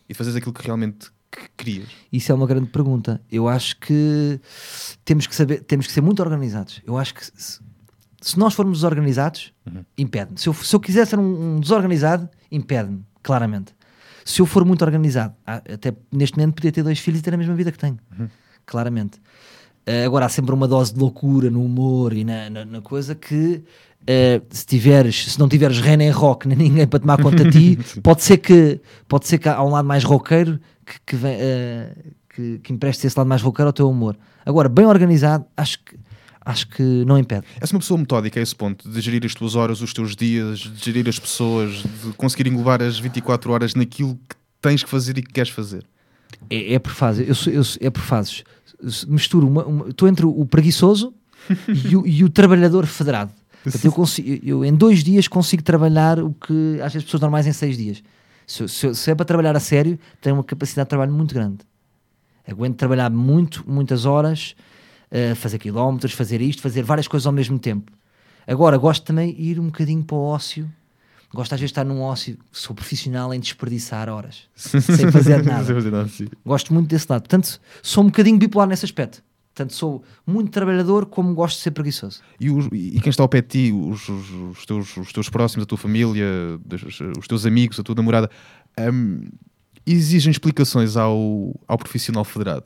e fazeres aquilo que realmente que querias? Isso é uma grande pergunta. Eu acho que temos que saber, temos que ser muito organizados. Eu acho que se, se nós formos desorganizados, uhum. impede-me. Se eu, se eu quiser ser um, um desorganizado, impede-me, claramente. Se eu for muito organizado, até neste momento podia ter dois filhos e ter a mesma vida que tenho, uhum. claramente. Uh, agora há sempre uma dose de loucura no humor e na, na, na coisa que uh, se tiveres, se não tiveres rei nem rock nem ninguém para tomar conta de ti, pode ser que pode ser que há um lado mais roqueiro que, que, vem, uh, que, que empreste esse lado mais roqueiro ao teu humor. Agora, bem organizado, acho que acho que não impede. És uma pessoa metódica a esse ponto, de gerir as tuas horas, os teus dias, de gerir as pessoas, de conseguir englobar as vinte e quatro horas naquilo que tens que fazer e que queres fazer? É, é por fases. Eu sou, eu sou, é por fases. Misturo uma, uma, estou entre o preguiçoso e, o, e o trabalhador federado. Portanto, eu, consigo, eu em dois dias consigo trabalhar o que às vezes pessoas normais em seis dias. Se, se, se é para trabalhar a sério, tenho uma capacidade de trabalho muito grande. Aguento trabalhar muito, muitas horas, uh, fazer quilómetros, fazer isto, fazer várias coisas ao mesmo tempo. Agora, gosto também de ir um bocadinho para o ócio. Gosto às vezes de estar num ócio, sou profissional em desperdiçar horas, sem fazer nada. Sem fazer nada, sim. Gosto muito desse lado. Portanto, sou um bocadinho bipolar nesse aspecto. Portanto, sou muito trabalhador, como gosto de ser preguiçoso. E, os, e quem está ao pé de ti, os, os, os, teus, os teus próximos, a tua família, os, os teus amigos, a tua namorada, um, exigem explicações ao, ao profissional federado?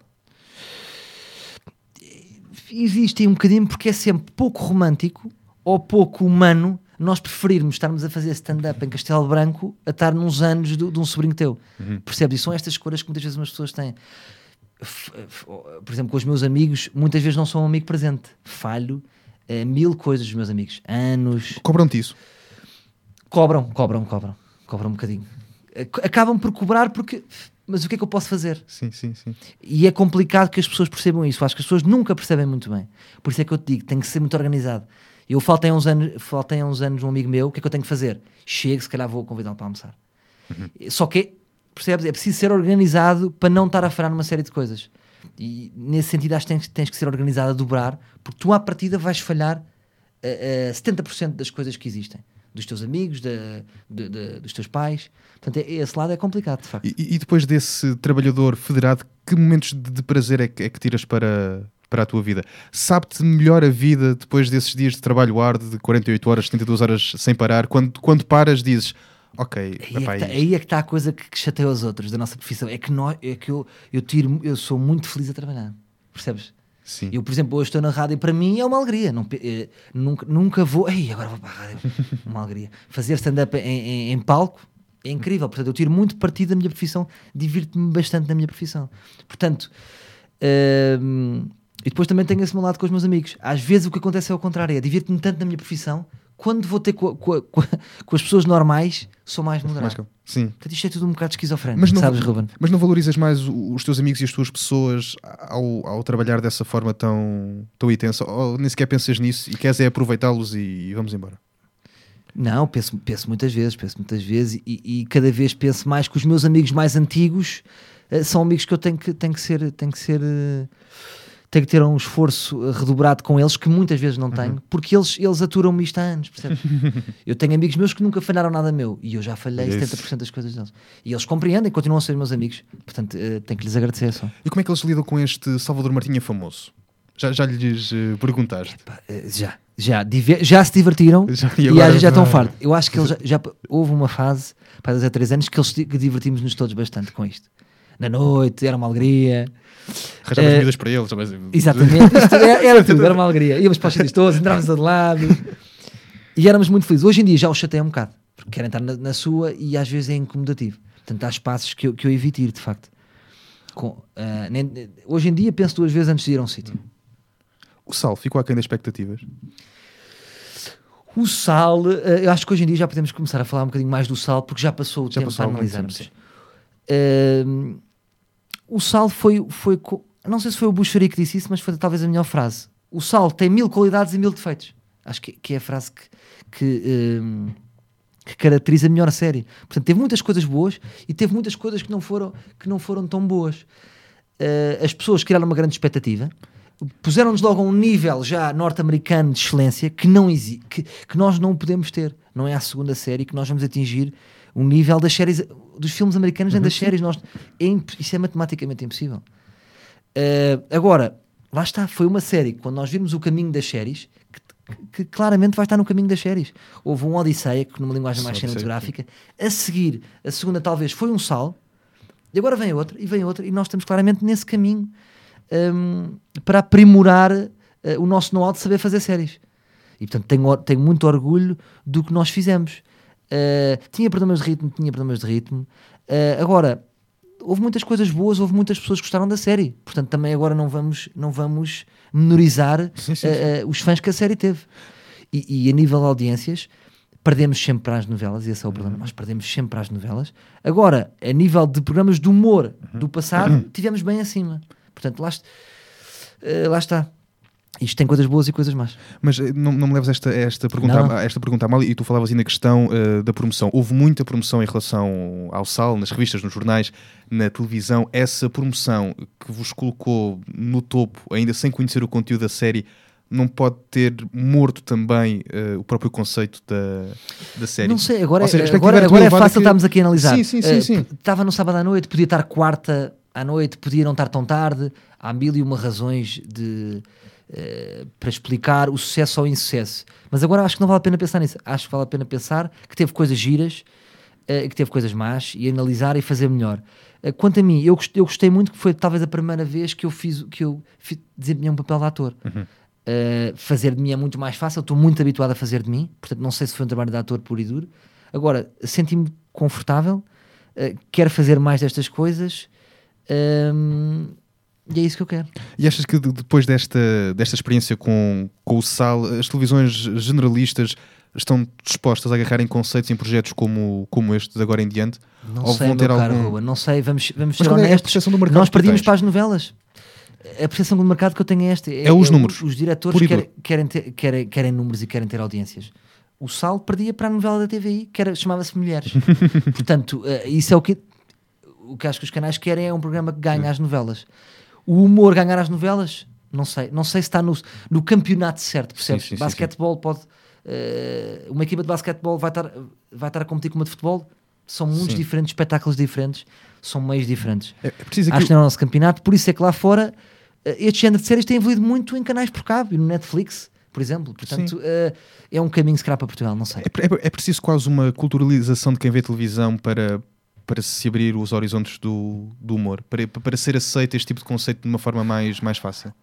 Existe um bocadinho, porque é sempre pouco romântico ou pouco humano nós preferirmos estarmos a fazer stand-up em Castelo Branco a estar nos anos do, de um sobrinho teu. Uhum. Percebes? E são estas escolhas que muitas vezes as pessoas têm. Por exemplo, com os meus amigos, muitas vezes não sou um amigo presente. Falho eh, mil coisas dos meus amigos. Anos. Cobram-te isso? Cobram, cobram, cobram. Cobram um bocadinho. Acabam por cobrar porque... Mas o que é que eu posso fazer? Sim, sim, sim. E é complicado que as pessoas percebam isso. Acho que as pessoas nunca percebem muito bem. Por isso é que eu te digo, tem que ser muito organizado. Eu faltei há uns anos, faltei há uns anos um amigo meu, o que é que eu tenho que fazer? Chego, se calhar vou convidá-lo para almoçar. Uhum. Só que, percebes? É preciso ser organizado para não estar a falhar numa série de coisas. E nesse sentido acho que tens, tens que ser organizado a dobrar, porque tu à partida vais falhar uh, uh, setenta por cento das coisas que existem. Dos teus amigos, da, de, de, dos teus pais. Portanto, é, esse lado é complicado, de facto. E, e depois desse trabalhador federado, que momentos de, de prazer é que, é que tiras para... para a tua vida? Sabe-te melhor a vida depois desses dias de trabalho árduo de quarenta e oito horas, setenta e duas horas sem parar? Quando, quando paras dizes, ok, aí, epá, é que tá, aí é que está a coisa que, que chateia os outros da nossa profissão. É que, nós, é que eu, eu, tiro, eu sou muito feliz a trabalhar. Percebes? Sim. Eu, por exemplo, hoje estou na rádio e para mim é uma alegria. Não, é, nunca, nunca vou... Ei, agora vou para a rádio. Uma alegria. Fazer stand-up em, em, em palco é incrível. Portanto, eu tiro muito partido da minha profissão. Divirto-me bastante na minha profissão. Portanto... Hum, e depois também tenho esse meu lado com os meus amigos. Às vezes o que acontece é ao contrário, é divirto-me tanto na minha profissão, quando vou ter com, com, com, com as pessoas normais, sou mais moderado. Sim. Portanto, isto é tudo um bocado esquizofrénico, mas não, sabes, Ruben? Mas não valorizas mais os teus amigos e as tuas pessoas ao, ao trabalhar dessa forma tão, tão intensa? Ou nem sequer pensas nisso e queres é aproveitá-los e, e vamos embora? Não, penso, penso muitas vezes, penso muitas vezes e, e cada vez penso mais que os meus amigos mais antigos uh, são amigos que eu tenho que, tenho que ser... Tenho que ser uh, tenho que ter um esforço redobrado com eles que muitas vezes não tenho, uhum. porque eles, eles aturam-me isto há anos, percebes? Eu tenho amigos meus que nunca falharam nada meu e eu já falhei yes. setenta por cento das coisas deles. E eles compreendem, continuam a ser meus amigos, portanto uh, tenho que lhes agradecer só. E como é que eles lidam com este Salvador Martinha famoso? Já, já lhes uh, perguntaste? Epá, uh, já, já, diver, já se divertiram já, e, e já, já estão fartos. Eu acho que eles já, já houve uma fase, para há três anos, que eles que divertimos-nos todos bastante com isto. Na noite, era uma alegria. Arranjavas uh, medidas para eles. Mas... Exatamente, isto era, era tudo, era uma alegria. Íamos para os sítios todos, entrávamos de lado e éramos muito felizes. Hoje em dia já os chateia um bocado, porque querem estar na, na sua e às vezes é incomodativo. Portanto, há espaços que eu, que eu evito ir, de facto. Com, uh, nem, hoje em dia penso duas vezes antes de ir a um sítio. O Sal ficou aquém das expectativas? O Sal, uh, eu acho que hoje em dia já podemos começar a falar um bocadinho mais do Sal, porque já passou o já tempo passou para analisarmos. Uh, o Sal foi, foi, não sei se foi o Buxeri que disse isso, mas foi talvez a melhor frase. O Sal tem mil qualidades e mil defeitos. Acho que, que é a frase que, que, um, que caracteriza melhor a série. Portanto, teve muitas coisas boas e teve muitas coisas que não foram, que não foram tão boas. Uh, as pessoas criaram uma grande expectativa, puseram-nos logo a um nível já norte-americano de excelência que, não exi- que, que nós não podemos ter. Não é a segunda série que nós vamos atingir o nível das séries, dos filmes americanos, nem Uhum, das sim. séries. Nós, é imp- isso é matematicamente impossível. Uh, agora, lá está, foi uma série que quando nós vimos o caminho das séries, que, que claramente vai estar no caminho das séries. Houve um Odisseia, que numa linguagem Sim, mais Odisseia, cinematográfica, a seguir, a segunda talvez foi um Sal, e agora vem outra, e vem outra, e nós estamos claramente nesse caminho um, para aprimorar uh, o nosso know-how de saber fazer séries. E portanto tenho, tenho muito orgulho do que nós fizemos. Uh, tinha problemas de ritmo, tinha problemas de ritmo. Uh, agora, houve muitas coisas boas, houve muitas pessoas que gostaram da série. Portanto, também agora não vamos, não vamos menorizar Sim, sim, uh, sim. uh, os fãs que a série teve. E, e a nível de audiências, perdemos sempre para as novelas, e esse é o problema. Nós perdemos sempre para as novelas. Agora, a nível de programas de humor do passado, tivemos bem acima. Portanto, lá, est- uh, lá está. Isto tem coisas boas e coisas más. Mas eh, não, não me leves esta, esta, pergunta Não, não. a, esta pergunta a mal, e tu falavas aí na questão eh, da promoção. Houve muita promoção em relação ao Sal, nas revistas, nos jornais, na televisão. Essa promoção que vos colocou no topo, ainda sem conhecer o conteúdo da série, não pode ter morto também eh, o próprio conceito da, da série? Não sei, agora, Ou seja, a é, expectativa agora, era agora é elevada fácil que- estarmos aqui a analisar. Sim, sim, sim, Uh, sim. p- Estava no sábado à noite, podia estar quarta à noite, podia não estar tão tarde. Há mil e uma razões de, uh, para explicar o sucesso ou o insucesso. Mas agora acho que não vale a pena pensar nisso. Acho que vale a pena pensar que teve coisas giras, uh, que teve coisas más, e analisar e fazer melhor. Uh, quanto a mim, eu gostei, eu gostei muito, que foi talvez a primeira vez que eu fiz, que eu fi- desempenhei um papel de ator. Uhum. Uh, fazer de mim é muito mais fácil, estou muito habituado a fazer de mim, portanto não sei se foi um trabalho de ator puro e duro. Agora, senti-me confortável, uh, quero fazer mais destas coisas, um, e é isso que eu quero. E achas que de- depois desta, desta experiência com, com o Sal, as televisões generalistas estão dispostas a agarrar em conceitos, em projetos como, como este, de agora em diante? Não Ou sei, vão meu ter caro algum- Ruben, não sei, vamos, vamos Mas ser qual é a honestos. percepção do mercado Nós que tu perdimos tens? para as novelas. A percepção do mercado que eu tenho é esta. É, É os números, Os, os diretores puro e querem, duro. querem, ter, querem, querem números e querem ter audiências. O Sal perdia para a novela da T V I, que era, chamava-se Mulheres. Portanto, uh, isso é o que, o que acho que os canais querem, é um programa que ganha as novelas. O humor ganhar as novelas, não sei. Não sei se está no, no campeonato certo, percebes? Sim, sim, sim, basquetebol pode... uh, uma equipa de basquetebol vai estar, vai estar a competir com uma de futebol. São mundos Sim. diferentes, espetáculos diferentes, são meios diferentes. É, é preciso Acho aqui... que não é o nosso campeonato, por isso é que lá fora uh, este género de séries tem evoluído muito em canais por cabo e no Netflix, por exemplo. Portanto, uh, é um caminho se calhar para Portugal, não sei. É, é- é preciso quase uma culturalização de quem vê televisão para, para se abrir os horizontes do, do humor, para, para ser aceito este tipo de conceito de uma forma mais, mais fácil.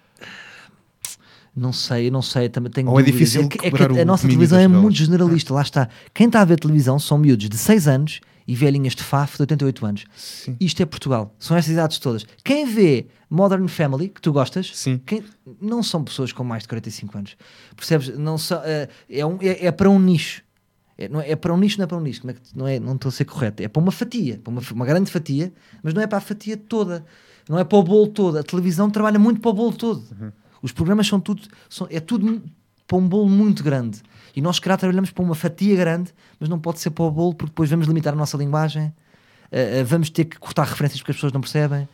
Não sei, eu não sei, também tenho Ou é dúvidas. difícil que, é que quebrar a o nossa domínio televisão das é novelas. muito generalista, lá está. Quem está a ver televisão são miúdos de seis anos e velhinhas de Faf de oitenta e oito anos. Sim. Isto é Portugal, são estas idades todas. Quem vê Modern Family, que tu gostas, Sim. quem- não são pessoas com mais de quarenta e cinco anos. Percebes? Não são, eh, é, um- é- é para um nicho. É, não é, é para um nicho, não é para um nicho. Como é que, não, é, não estou a ser correto. É para uma fatia, para uma, uma grande fatia, mas não é para a fatia toda. Não é para o bolo todo. A televisão trabalha muito para o bolo todo. Os programas são tudo, são, é tudo para um bolo muito grande. E nós, se calhar, trabalhamos para uma fatia grande, mas não pode ser para o bolo, porque depois vamos limitar a nossa linguagem, uh, uh, vamos ter que cortar referências porque as pessoas não percebem.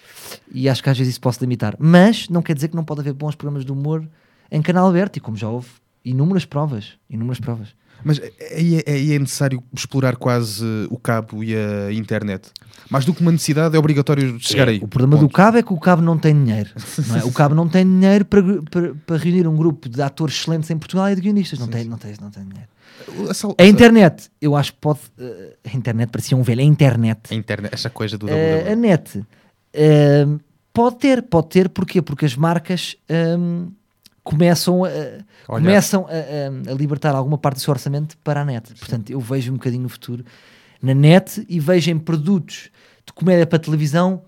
E acho que às vezes isso pode limitar. Mas não quer dizer que não pode haver bons programas de humor em canal aberto, e como já houve inúmeras provas. Inúmeras provas. Mas aí é, aí é necessário explorar quase o cabo e a internet. Mais do que uma necessidade, é obrigatório chegar aí. O problema Ponto. do cabo é que o cabo não tem dinheiro. Não é? O cabo não tem dinheiro para, para, para reunir um grupo de atores excelentes em Portugal e de guionistas. Não, Sim, tem, sim. não, tem, não tem dinheiro. A, sal- A internet, eu acho que pode. uh, a internet parecia um velho. A internet. a internet, essa coisa do Uh, W W. a net. uh, pode ter, pode ter. Porquê? Porque as marcas um, começam, a, Olhar. começam a, a- a libertar alguma parte do seu orçamento para a net. Portanto, eu vejo um bocadinho no futuro na net e vejo em produtos de comédia para televisão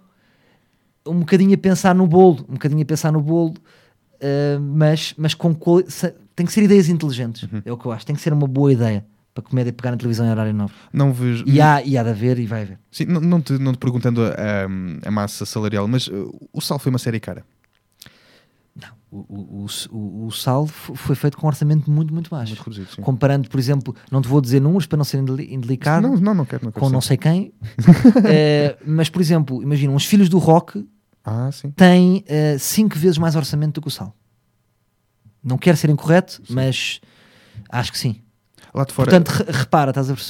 um bocadinho a pensar no bolo, um bocadinho a pensar no bolo, uh, mas, mas com quali- se- tem que ser ideias inteligentes, Uhum. é o que eu acho. Tem que ser uma boa ideia para comédia pegar na televisão em horário novo. Não vejo. E há, e há de haver e vai haver. Sim, não, não, te, não te perguntando a, a- a massa salarial, mas uh, o Sal foi uma série cara. Não, o, o, o, o Sal f- foi feito com um orçamento muito, muito baixo. Muito reduzido, sim. Comparando, por exemplo, não te vou dizer números para não ser indeli- indelicado, Não, não, não quero. Não quero com não sim. sei quem, Eh, mas, por exemplo, imagina, os Filhos do Rock Ah, sim. têm eh, cinco vezes mais orçamento do que o Sal. Não quero ser incorreto, mas acho que sim. Lá de fora. Portanto, re- repara, estás a perceber?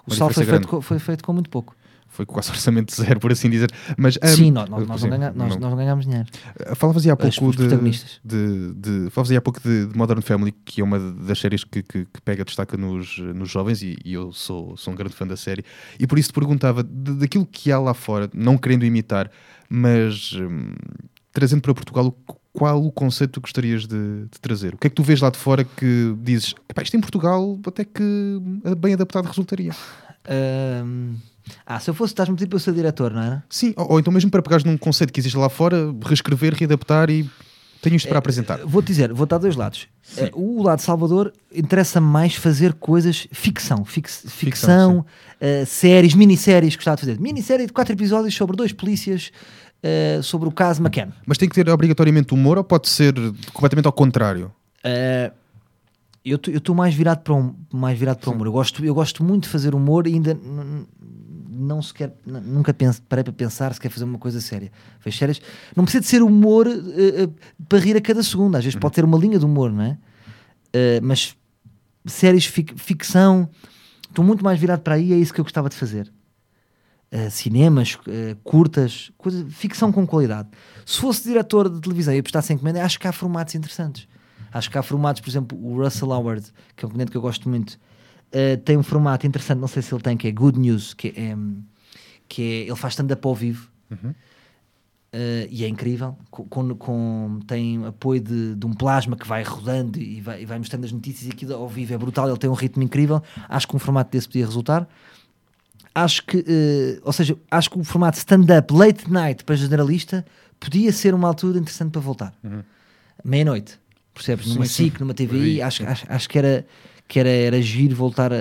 O sal foi feito, com, foi feito com muito pouco. Foi quase orçamento zero, por assim dizer. Mas, um, sim, nós, nós, nós, não ganha, nós, nós não ganhámos dinheiro. Falavas há pouco de, de, de, falavas há pouco de, de Modern Family, que é uma das séries que, que, que pega destaca nos, nos jovens, e, e eu sou, sou um grande fã da série. E por isso te perguntava, de, daquilo que há lá fora, não querendo imitar, mas hum, trazendo para Portugal, qual o conceito que tu gostarias de, de trazer? O que é que tu vês lá de fora que dizes, isto em Portugal até que bem adaptado resultaria? Um... Ah, se eu fosse, estás-me a pedir para eu ser diretor, não era? Sim, ou, ou então mesmo para pegares num conceito que existe lá fora, reescrever, readaptar, e tenho isto para é, apresentar. Vou-te dizer, vou estar a dois lados. É, o lado de Salvador interessa-me mais fazer coisas ficção, fix, ficção, ficção uh, séries, minisséries, gostava de fazer. Minissérie de quatro episódios sobre dois polícias, uh, sobre o caso McCann. Mas tem que ter obrigatoriamente humor, ou pode ser completamente ao contrário? Uh, eu estou mais virado para um, mais virado para o humor. Eu gosto, eu gosto muito de fazer humor e ainda n- não sequer, n- nunca penso, parei para pensar se quer fazer uma coisa séria. Vejo séries, não precisa de ser humor uh, uh, para rir a cada segundo. Às vezes uhum. pode ter uma linha de humor, não é? Uh, mas séries, fic- ficção, estou muito mais virado para aí, é isso que eu gostava de fazer. Uh, cinemas, uh, curtas, coisa, ficção com qualidade. Se fosse diretor de televisão e apostasse em comédia, acho que há formatos interessantes. Acho que há formatos, por exemplo, o Russell Howard, que é um comediante que eu gosto muito, uh, tem um formato interessante, não sei se ele tem, que é Good News, que é, um, que é ele faz stand-up ao vivo, uhum. uh, e é incrível, com, com, com, tem apoio de, de um plasma que vai rodando e vai, e vai mostrando as notícias, e aquilo ao vivo é brutal, ele tem um ritmo incrível. Acho que um formato desse podia resultar. Acho que, uh, ou seja, acho que o formato stand-up late night para generalista podia ser uma altura interessante para voltar. Uhum. Meia-noite. Percebes? Numa sim, SIC, sim. Numa T V I, acho, acho, acho que, era, que era, era giro voltar a,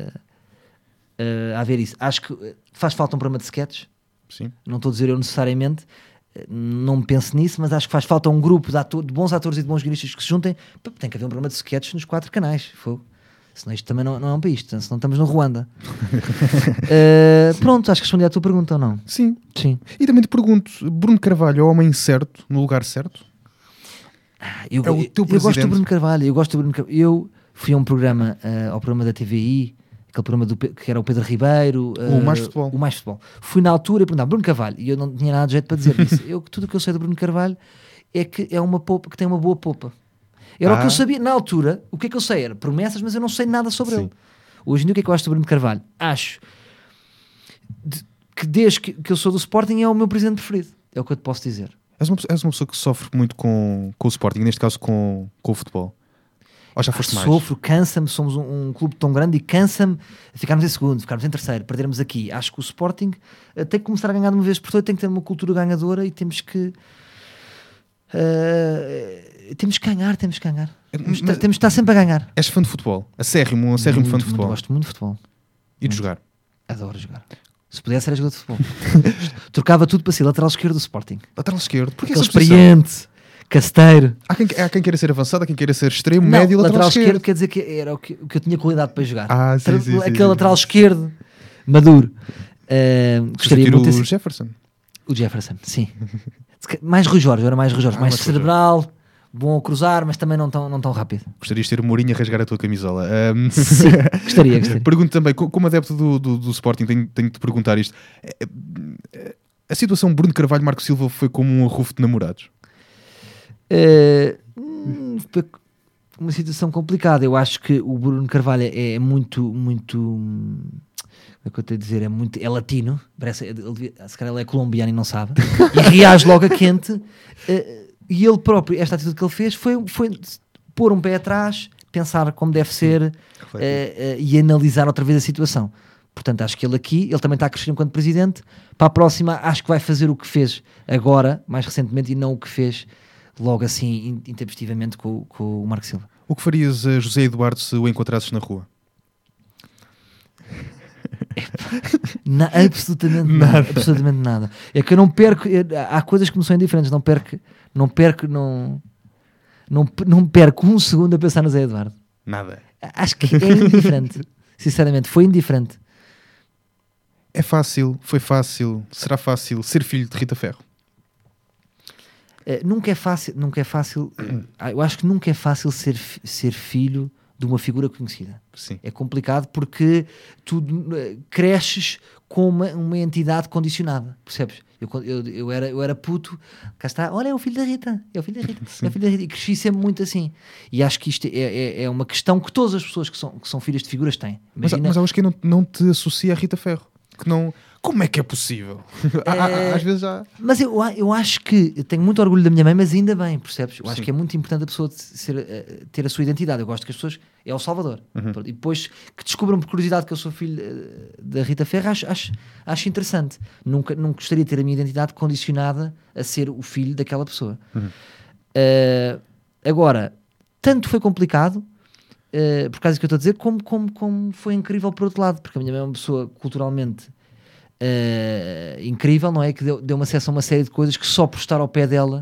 a, a ver isso. Acho que faz falta um programa de sketches. Sim. Não estou a dizer eu necessariamente, não penso nisso, mas acho que faz falta um grupo de, ator, de bons atores e de bons guionistas que se juntem. Tem que haver um programa de sketches nos quatro canais. Fogo. Senão isto também não, não é um país, senão estamos no Ruanda. uh, pronto, acho que respondi à tua pergunta ou não? Sim. Sim. E também te pergunto, Bruno Carvalho é o homem certo, no lugar certo? Eu, é o teu eu, eu gosto do Bruno Carvalho, eu gosto do Bruno Carvalho. Eu fui a um programa, uh, ao programa da T V I, aquele programa do, que era o Pedro Ribeiro, uh, o Mais Futebol. O Mais Futebol. Fui na altura e perguntava Bruno Carvalho, e eu não tinha nada de jeito para dizer isso. Eu, tudo o que eu sei do Bruno Carvalho é que é uma popa, que tem uma boa popa. Era ah. o que eu sabia na altura. O que é que eu sei? Era promessas, mas eu não sei nada sobre Sim. ele. Hoje em dia, o que é que eu acho do Bruno Carvalho? Acho de, que desde que, que eu sou do Sporting é o meu presidente preferido. É o que eu te posso dizer. És uma, és uma pessoa que sofre muito com, com o Sporting, neste caso com, com o futebol. Ou já foste ah, mais? Sofro, cansa-me, somos um, um clube tão grande e cansa-me ficarmos em segundo, ficarmos em terceiro, perdermos aqui. Acho que o Sporting uh, tem que começar a ganhar de uma vez por todas, tem que ter uma cultura ganhadora e temos que uh, temos que ganhar, temos que ganhar. Temos, Mas, temos que estar sempre a ganhar. És fã de futebol? Acérrimo, um acérrimo muito, fã de futebol? Muito, gosto muito de futebol. E muito. De jogar? Adoro jogar. Se pudesse era jogador de futebol. Trocava tudo para si, lateral esquerdo do Sporting. Lateral esquerdo? Porque aquele experiente, casteiro. Há quem, há quem queira ser avançado, há quem queira ser extremo, não, médio, lateral, lateral esquerdo. esquerdo quer dizer que era o que, o que eu tinha qualidade para jogar. Ah, sim, sim, Aquele sim, lateral sim. esquerdo, maduro. Uh, gostaria muito o de ter... Jefferson. O Jefferson, sim. Mais Rui Jorge, era mais Rui Jorge. Ah, mais cerebral, Jorge. Bom a cruzar, mas também não tão, não tão rápido. Gostarias de ter o Mourinho a rasgar a tua camisola. Um... Sim, gostaria, gostaria. Pergunto também, como adepto do, do, do Sporting, tenho, tenho de te perguntar isto. A situação Bruno Carvalho e Marco Silva foi como um arrufo de namorados? Uh, foi uma situação complicada. Eu acho que o Bruno Carvalho é muito, muito... Como é que eu tenho a dizer? É, muito, é latino. Parece, ele, se calhar ele é colombiano e não sabe. E reage logo a quente. Uh, E ele próprio, esta atitude que ele fez foi, foi pôr um pé atrás, pensar como deve ser uh, uh, e analisar outra vez a situação. Portanto, acho que ele aqui, ele também está a crescer enquanto presidente. Para a próxima, acho que vai fazer o que fez agora, mais recentemente, e não o que fez logo assim, intempestivamente, com, com o Marco Silva. O que farias a José Eduardo se o encontrasses na rua? Na, absolutamente nada. nada absolutamente nada. É que eu não perco, eu, há coisas que me são indiferentes, não perco não perco não, não, não perco um segundo a pensar no Zé Eduardo. Nada. Acho que é indiferente. Sinceramente, foi indiferente. É fácil, foi fácil, será fácil ser filho de Rita Ferro? Uh, nunca é fácil, nunca é fácil. Eu acho que nunca é fácil ser, ser filho de uma figura conhecida. Sim. É complicado porque tu uh, cresces com uma, uma entidade condicionada, percebes? Eu, eu, eu, era, eu era puto, cá está, olha, é o filho da Rita, é o filho da Rita, é o filho da Rita, e cresci sempre muito assim. E acho que isto é, é, é uma questão que todas as pessoas que são, que são filhas de figuras têm. Imagina... Mas, mas eu acho que não, não te associa a Rita Ferro. Que não... Como é que é possível? É... Às vezes já... Mas eu, eu acho que, eu tenho muito orgulho da minha mãe, mas ainda bem, percebes? Eu Sim. acho que é muito importante a pessoa ser, ter a sua identidade. Eu gosto que as pessoas... É o Salvador. Uhum. E depois que descubram por curiosidade que eu sou filho da Rita Ferro, acho, acho, acho interessante. Nunca, não gostaria de ter a minha identidade condicionada a ser o filho daquela pessoa. Uhum. Uh, agora, tanto foi complicado, uh, por causa do que eu estou a dizer, como, como, como foi incrível por outro lado, porque a minha mãe é uma pessoa culturalmente uh, incrível, não é? Que deu, deu-me acesso a uma série de coisas que só por estar ao pé dela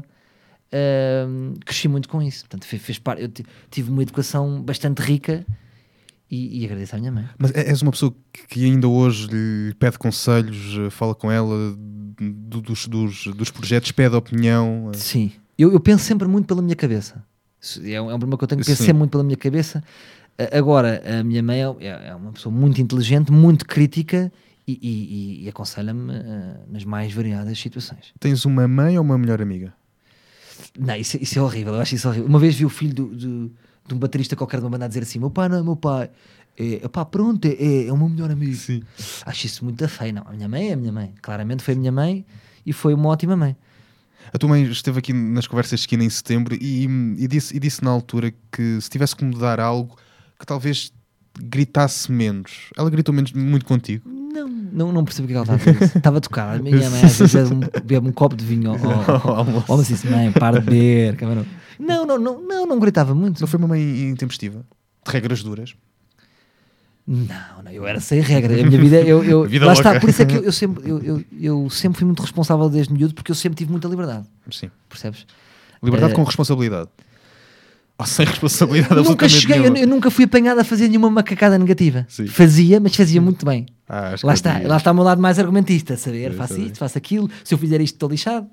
uh, cresci muito com isso. Portanto, fez, fez parte, eu t- tive uma educação bastante rica e, e agradeço à minha mãe. Mas és uma pessoa que ainda hoje lhe pede conselhos, fala com ela do, dos, dos, dos projetos, pede opinião? Sim, eu, eu penso sempre muito pela minha cabeça. É um, é um problema que eu tenho, penso Sim. sempre muito pela minha cabeça. Agora, a minha mãe é, é uma pessoa muito inteligente, muito crítica e, e, e aconselha-me uh, nas mais variadas situações. Tens uma mãe ou uma melhor amiga? Não, isso, isso é horrível, eu acho isso horrível. Uma vez vi o filho do, do, de um baterista qualquer de uma banda a dizer assim: meu pai não é meu pai, é, pá, pronto, é, é o meu melhor amigo. Sim. Acho isso muito feio. Não, a minha mãe é a minha mãe, claramente foi a minha mãe e foi uma ótima mãe. A tua mãe esteve aqui nas conversas de esquina em setembro e, e, disse, e disse na altura que se tivesse que mudar algo, que talvez gritasse menos. Ela gritou menos, muito contigo? Não, não, não percebi o que ela estava a dizer. Estava a tocar. A minha mãe às vezes bebe um, bebe um copo de vinho ao, ao, ao, ao disse: mãe, para de beber. Camarão. Não, não, não, não, não gritava muito. Não foi uma mãe intempestiva? De regras duras? Não, não, eu era sem regra. A minha vida, eu, eu, A vida lá louca. está. Por isso é que eu, eu, sempre, eu, eu, eu sempre fui muito responsável desde miúdo, porque eu sempre tive muita liberdade. Sim. Percebes? Liberdade Eh, com responsabilidade. Ou sem responsabilidade Nunca absolutamente cheguei, eu, nenhuma. eu nunca fui apanhado a fazer nenhuma macacada negativa. Sim. Fazia, mas fazia muito bem. Ah, acho Lá que está, eu lá está o meu lado mais argumentista, saber, Sim, faço sim. isto, faço aquilo, se eu fizer isto estou lixado.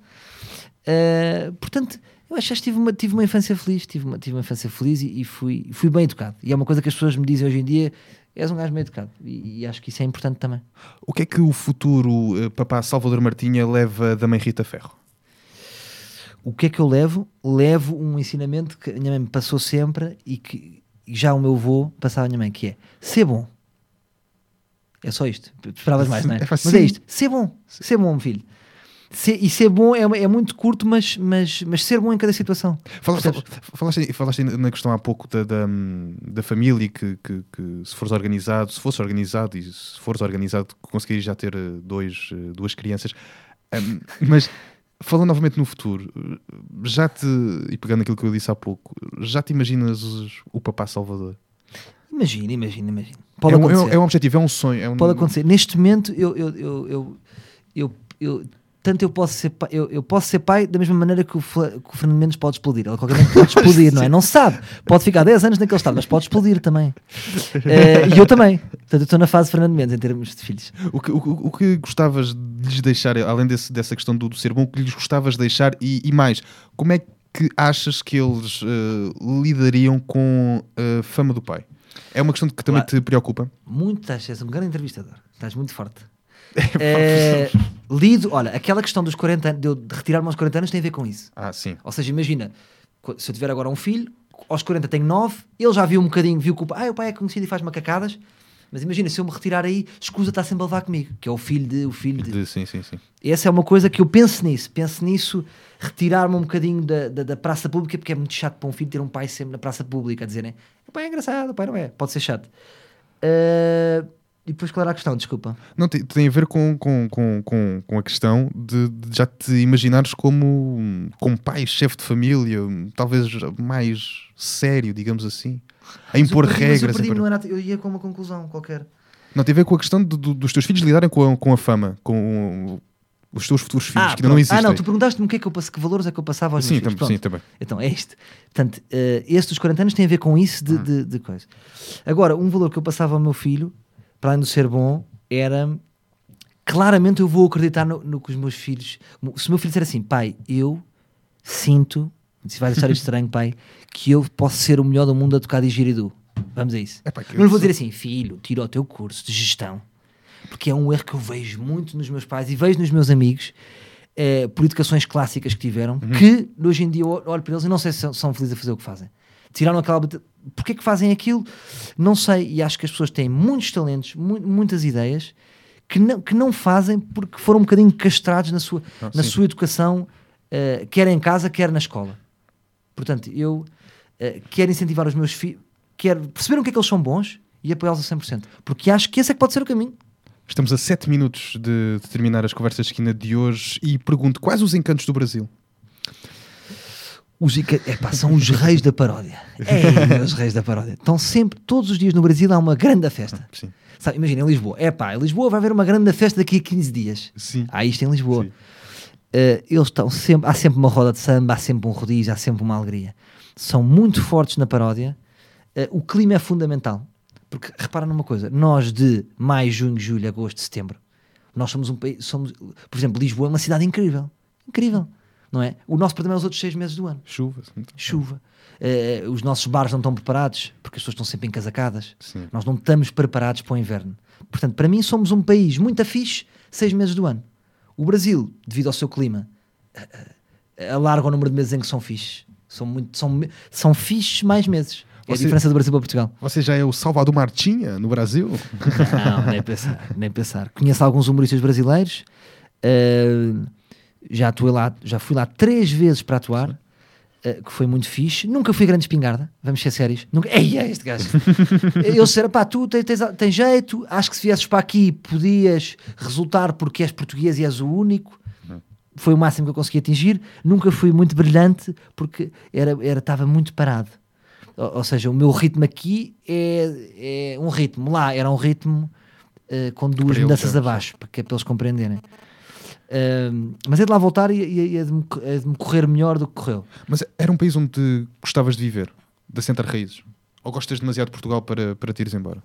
Uh, portanto, eu acho que tive uma, tive uma infância feliz, tive uma, tive uma infância feliz e, e fui, fui bem educado. E é uma coisa que as pessoas me dizem hoje em dia: és um gajo bem educado. E, e acho que isso é importante também. O que é que o futuro eh, papá Salvador Martinha leva da mãe Rita Ferro? O que é que eu levo? Levo um ensinamento que a minha mãe me passou sempre e que já o meu avô passava à minha mãe, que é: ser bom. É só isto. Tu esperavas mais, não é? É fácil. Mas é isto: ser bom. Ser bom, filho. Ser, e ser bom é, é muito curto, mas, mas, mas ser bom em cada situação. Falaste, Percebes? falaste, falaste na questão há pouco da, da, da família, que, que, que se fores organizado, se fosse organizado e se fores organizado, conseguirias já ter eh, dois, eh, duas crianças. Um, mas falando novamente no futuro, já te, e pegando aquilo que eu disse há pouco, já te imaginas os- o papá Salvador? Imagina, imagina, imagina. Pode É um, é, um, acontecer. é um objetivo, é um sonho. É um... Pode acontecer. Neste momento, eu, eu, eu, eu, eu, eu- tanto eu posso ser pai, eu, eu posso ser pai da mesma maneira que o, Fla- que o Fernando Mendes pode explodir. Ele a qualquer momento pode explodir, não é? Não se sabe. Pode ficar dez anos naquele estado, mas pode explodir também. Eh, e eu também. Portanto, eu estou na fase de Fernando Mendes em termos de filhos. O que, o, o que gostavas de lhes deixar, além desse, dessa questão do, do ser bom, o que lhes gostavas de deixar e, e mais, como é que achas que eles eh, lidariam com a fama do pai? É uma questão que também Claro. te preocupa? Muito, estás, és um grande entrevistador. Estás muito forte. Eh, lido, olha, aquela questão dos quarenta anos, de eu de retirar-me aos quarenta anos tem a ver com isso. Ah, sim. Ou seja, imagina, co- se eu tiver agora um filho, aos quarenta tenho nove, ele já viu um bocadinho, viu que o pai, ah, o pai é conhecido e faz macacadas, mas imagina, se eu me retirar aí, escusa está sempre a levar comigo, que é o filho de, o filho de... De- sim, sim, sim. Essa é uma coisa que eu penso nisso, penso nisso, retirar-me um bocadinho da, da, da praça pública, porque é muito chato para um filho ter um pai sempre na praça pública a dizerem: o pai é engraçado, o pai não é, pode ser chato. Ah, e depois qual era a questão, desculpa? Não, tem, tem a ver com, com, com, com, com a questão de, de já te imaginares como, como pai, chefe de família, talvez mais sério, digamos assim, a impor Mas eu perdi- mas eu regras. a perdi-me, impor- não era- eu ia com uma conclusão qualquer. Não, tem a ver com a questão do- do- dos teus filhos lidarem com a, com a fama, com os teus futuros filhos, que ainda não pronto. existem. Ah, não, tu perguntaste-me o que é que eu passo, que valores é que eu passava aos Sim, meus filhos. tam- sim, Pronto. também. Então, é isto. Portanto, eh, esse dos quarenta anos tem a ver com isso de, de, de coisa. Agora, um valor que eu passava ao meu filho, para além de ser bom, era... Claramente eu vou acreditar no, no que os meus filhos... Se o meu filho disser assim: pai, eu sinto, se vais achar isto estranho, pai, que eu posso ser o melhor do mundo a tocar didgeridoo. vamos a isso. Epá, que Não lhe vou sou- dizer assim, filho, tira o teu curso de gestão, porque é um erro que eu vejo muito nos meus pais e vejo nos meus amigos, eh, por educações clássicas que tiveram, Uhum. que hoje em dia eu olho para eles e não sei se são, são felizes a fazer o que fazem. Tiraram aquela... bate- Porquê que fazem aquilo? Não sei, e acho que as pessoas têm muitos talentos, mu- muitas ideias, que não, que não fazem porque foram um bocadinho castrados na sua, Ah, na sim. sua educação, eh, quer em casa, quer na escola. Portanto, eu eh, quero incentivar os meus filhos, quero perceber o que é que eles são bons e apoiá-los a cem por cento. Porque acho que esse é que pode ser o caminho. Estamos a sete minutos de, de terminar as conversas de esquina de hoje e pergunto, quais os encantos do Brasil? Os, Ica- epá, são os reis da paródia. É, os reis da paródia. Estão sempre, todos os dias no Brasil há uma grande festa. Sim. Sabe, imagina, em Lisboa. Epá, em Lisboa vai haver uma grande festa daqui a quinze dias. Sim. Há isto em Lisboa. Sim. Uh, eles estão sempre, há sempre uma roda de samba, há sempre um rodízio, há sempre uma alegria. São muito fortes na paródia. Uh, o clima é fundamental. Porque repara numa coisa, nós de maio, junho, julho, agosto, setembro, nós somos um país, somos, por exemplo, Lisboa é uma cidade incrível. Incrível. Não é? O nosso problema é os outros seis meses do ano. Chuva. sim. Chuva. Uh, os nossos bares não estão preparados porque as pessoas estão sempre encasacadas. Sim. Nós não estamos preparados para o inverno. Portanto, para mim somos um país muito afixe seis meses do ano. O Brasil, devido ao seu clima, uh, uh, alarga o número de meses em que são fixes. São, muito, são, me- são fixes mais meses. É Você- a diferença do Brasil para Portugal. Você já é o Salvador Martinha no Brasil? Não, nem pensar, nem pensar. Conheço alguns humoristas brasileiros. uh, já atuei lá, já fui lá três vezes para atuar, uh, que foi muito fixe. Nunca fui grande espingarda, vamos ser sérios. Nunca... Ei, é este gajo. Eu disseram, pá, tu tens, tens, tens jeito, acho que se viesses para aqui podias resultar porque és português e és o único. Foi o máximo que eu consegui atingir. Nunca fui muito brilhante porque era, era, estava muito parado. Ou, ou seja, o meu ritmo aqui é, é um ritmo. Lá era um ritmo uh, com duas Para eles, mudanças é, abaixo, para, que é para eles compreenderem. Uh, mas é de lá voltar e, e, e é, de me, é de me correr melhor do que correu. Mas era um país onde te gostavas de viver, de assentar raízes? Ou gostas demasiado de Portugal para, para te ires embora?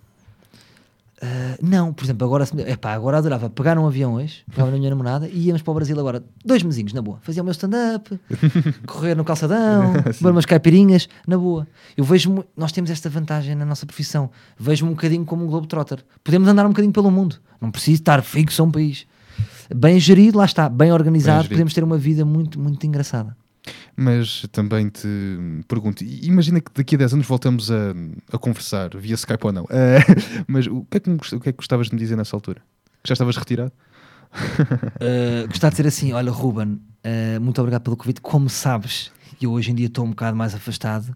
Uh, não, por exemplo, agora, se me- epá, agora adorava pegar um avião hoje, pegava na minha namorada e íamos para o Brasil agora, dois mesinhos, na boa. Fazia o meu stand-up, correr no calçadão, beber umas caipirinhas, na boa. Eu vejo, mu- nós temos esta vantagem na nossa profissão, vejo-me um bocadinho como um globetrotter. Podemos andar um bocadinho pelo mundo, não preciso estar fixo a um país. Bem gerido, lá está, bem organizado, Bem gerido. podemos ter uma vida muito, muito engraçada. Mas também te pergunto, e imagina que daqui a dez anos voltamos a, a conversar, via Skype ou não. Eh, mas o que, é que, me gost- o que é que gostavas de me dizer nessa altura? Que já estavas retirado? Uh, gostava de dizer assim, olha Ruben, uh, muito obrigado pelo convite. Como sabes, eu hoje em dia estou um bocado mais afastado,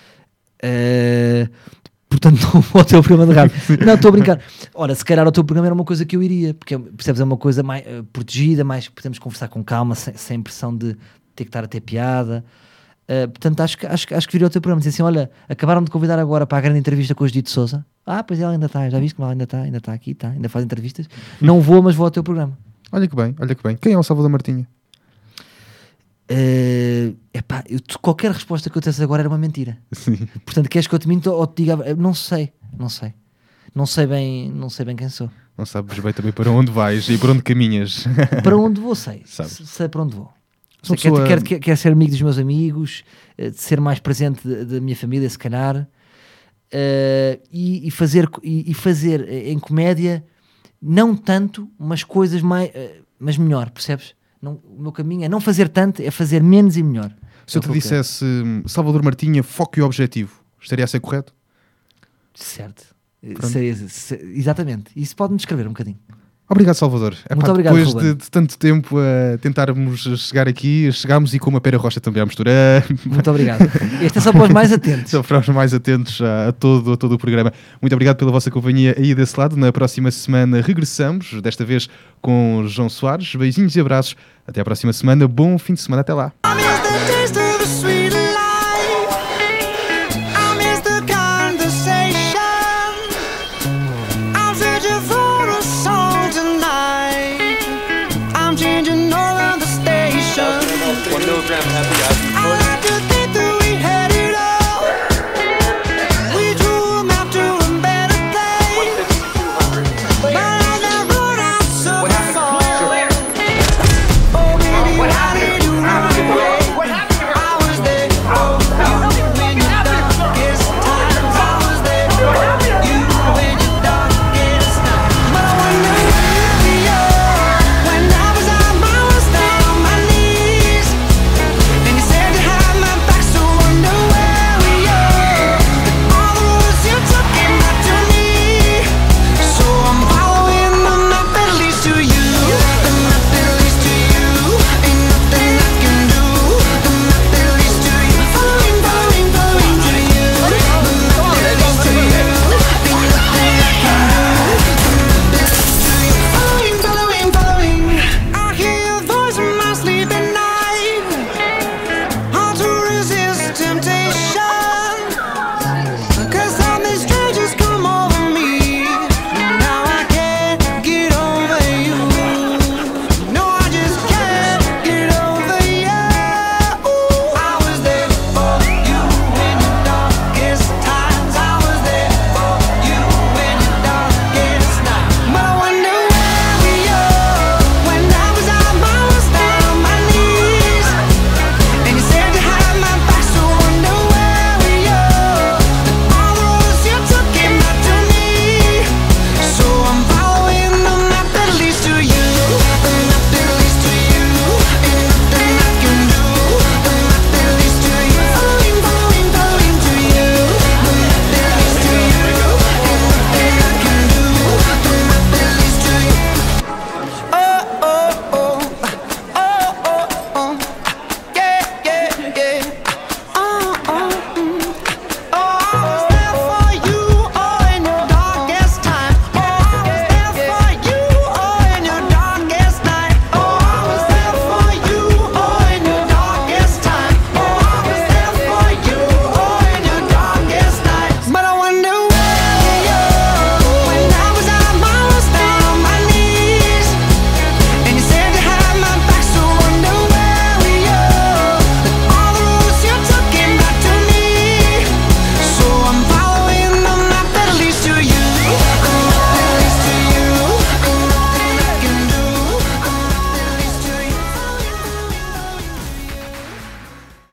uh, portanto não vou ao teu programa de rádio. Não, estou a brincar. Ora, se calhar o teu programa era uma coisa que eu iria, porque percebes, é uma coisa mais uh, protegida, mais podemos conversar com calma, sem, sem pressão de ter que estar a ter piada. Uh, portanto, acho que, acho, que- acho que viria ao teu programa dizer assim: olha, acabaram de convidar agora para a grande entrevista com o Dito Souza. Ah, pois ela ainda está, já viste como ela ainda está, ainda está aqui, está, ainda faz entrevistas. Não vou, mas vou ao teu programa. Olha que bem, olha que bem. Quem é o Salvador Martinha? Uh, epá, eu, tu- qualquer resposta que eu desse agora era uma mentira. Sim. Portanto, queres que eu te minta ou te diga? Eu não sei, não sei. Não sei bem, não sei bem quem sou. Não sabes bem também para onde vais e para onde caminhas. Para onde vou, sei. Sabes. Se- Sei para onde vou. Uma Sei, quero, pessoa- quero, quero, quero ser amigo dos meus amigos, eh, de ser mais presente da- da minha família, se calhar, eh, e, e fazer, e, e fazer eh, em comédia não tanto, mas coisas mais, eh, mas melhor, percebes? Não, o meu caminho é não fazer tanto, é fazer menos e melhor. Se eu É o te que eu quero. dissesse hum, Salvador Martinha, foco e objetivo, estaria a ser correto? Certo. Pronto. Sei- sei- exatamente. Isso pode-me descrever um bocadinho. Obrigado, Salvador. Epá, Muito obrigado, depois Ruben. de, de tanto tempo a tentarmos chegar aqui, chegámos e com uma pera rocha também à mistura. Muito obrigado. Este é só para os mais atentos. Só para os mais atentos a, a todo, a todo o programa. Muito obrigado pela vossa companhia aí desse lado. Na próxima semana regressamos, desta vez com João Soares. Beijinhos e abraços. Até à próxima semana. Bom fim de semana. Até lá. I miss the taste of the sweet life. I miss the conversation. I'm searching for a song tonight. I'm changing all of the stations. One milligram happy ibuprofen. I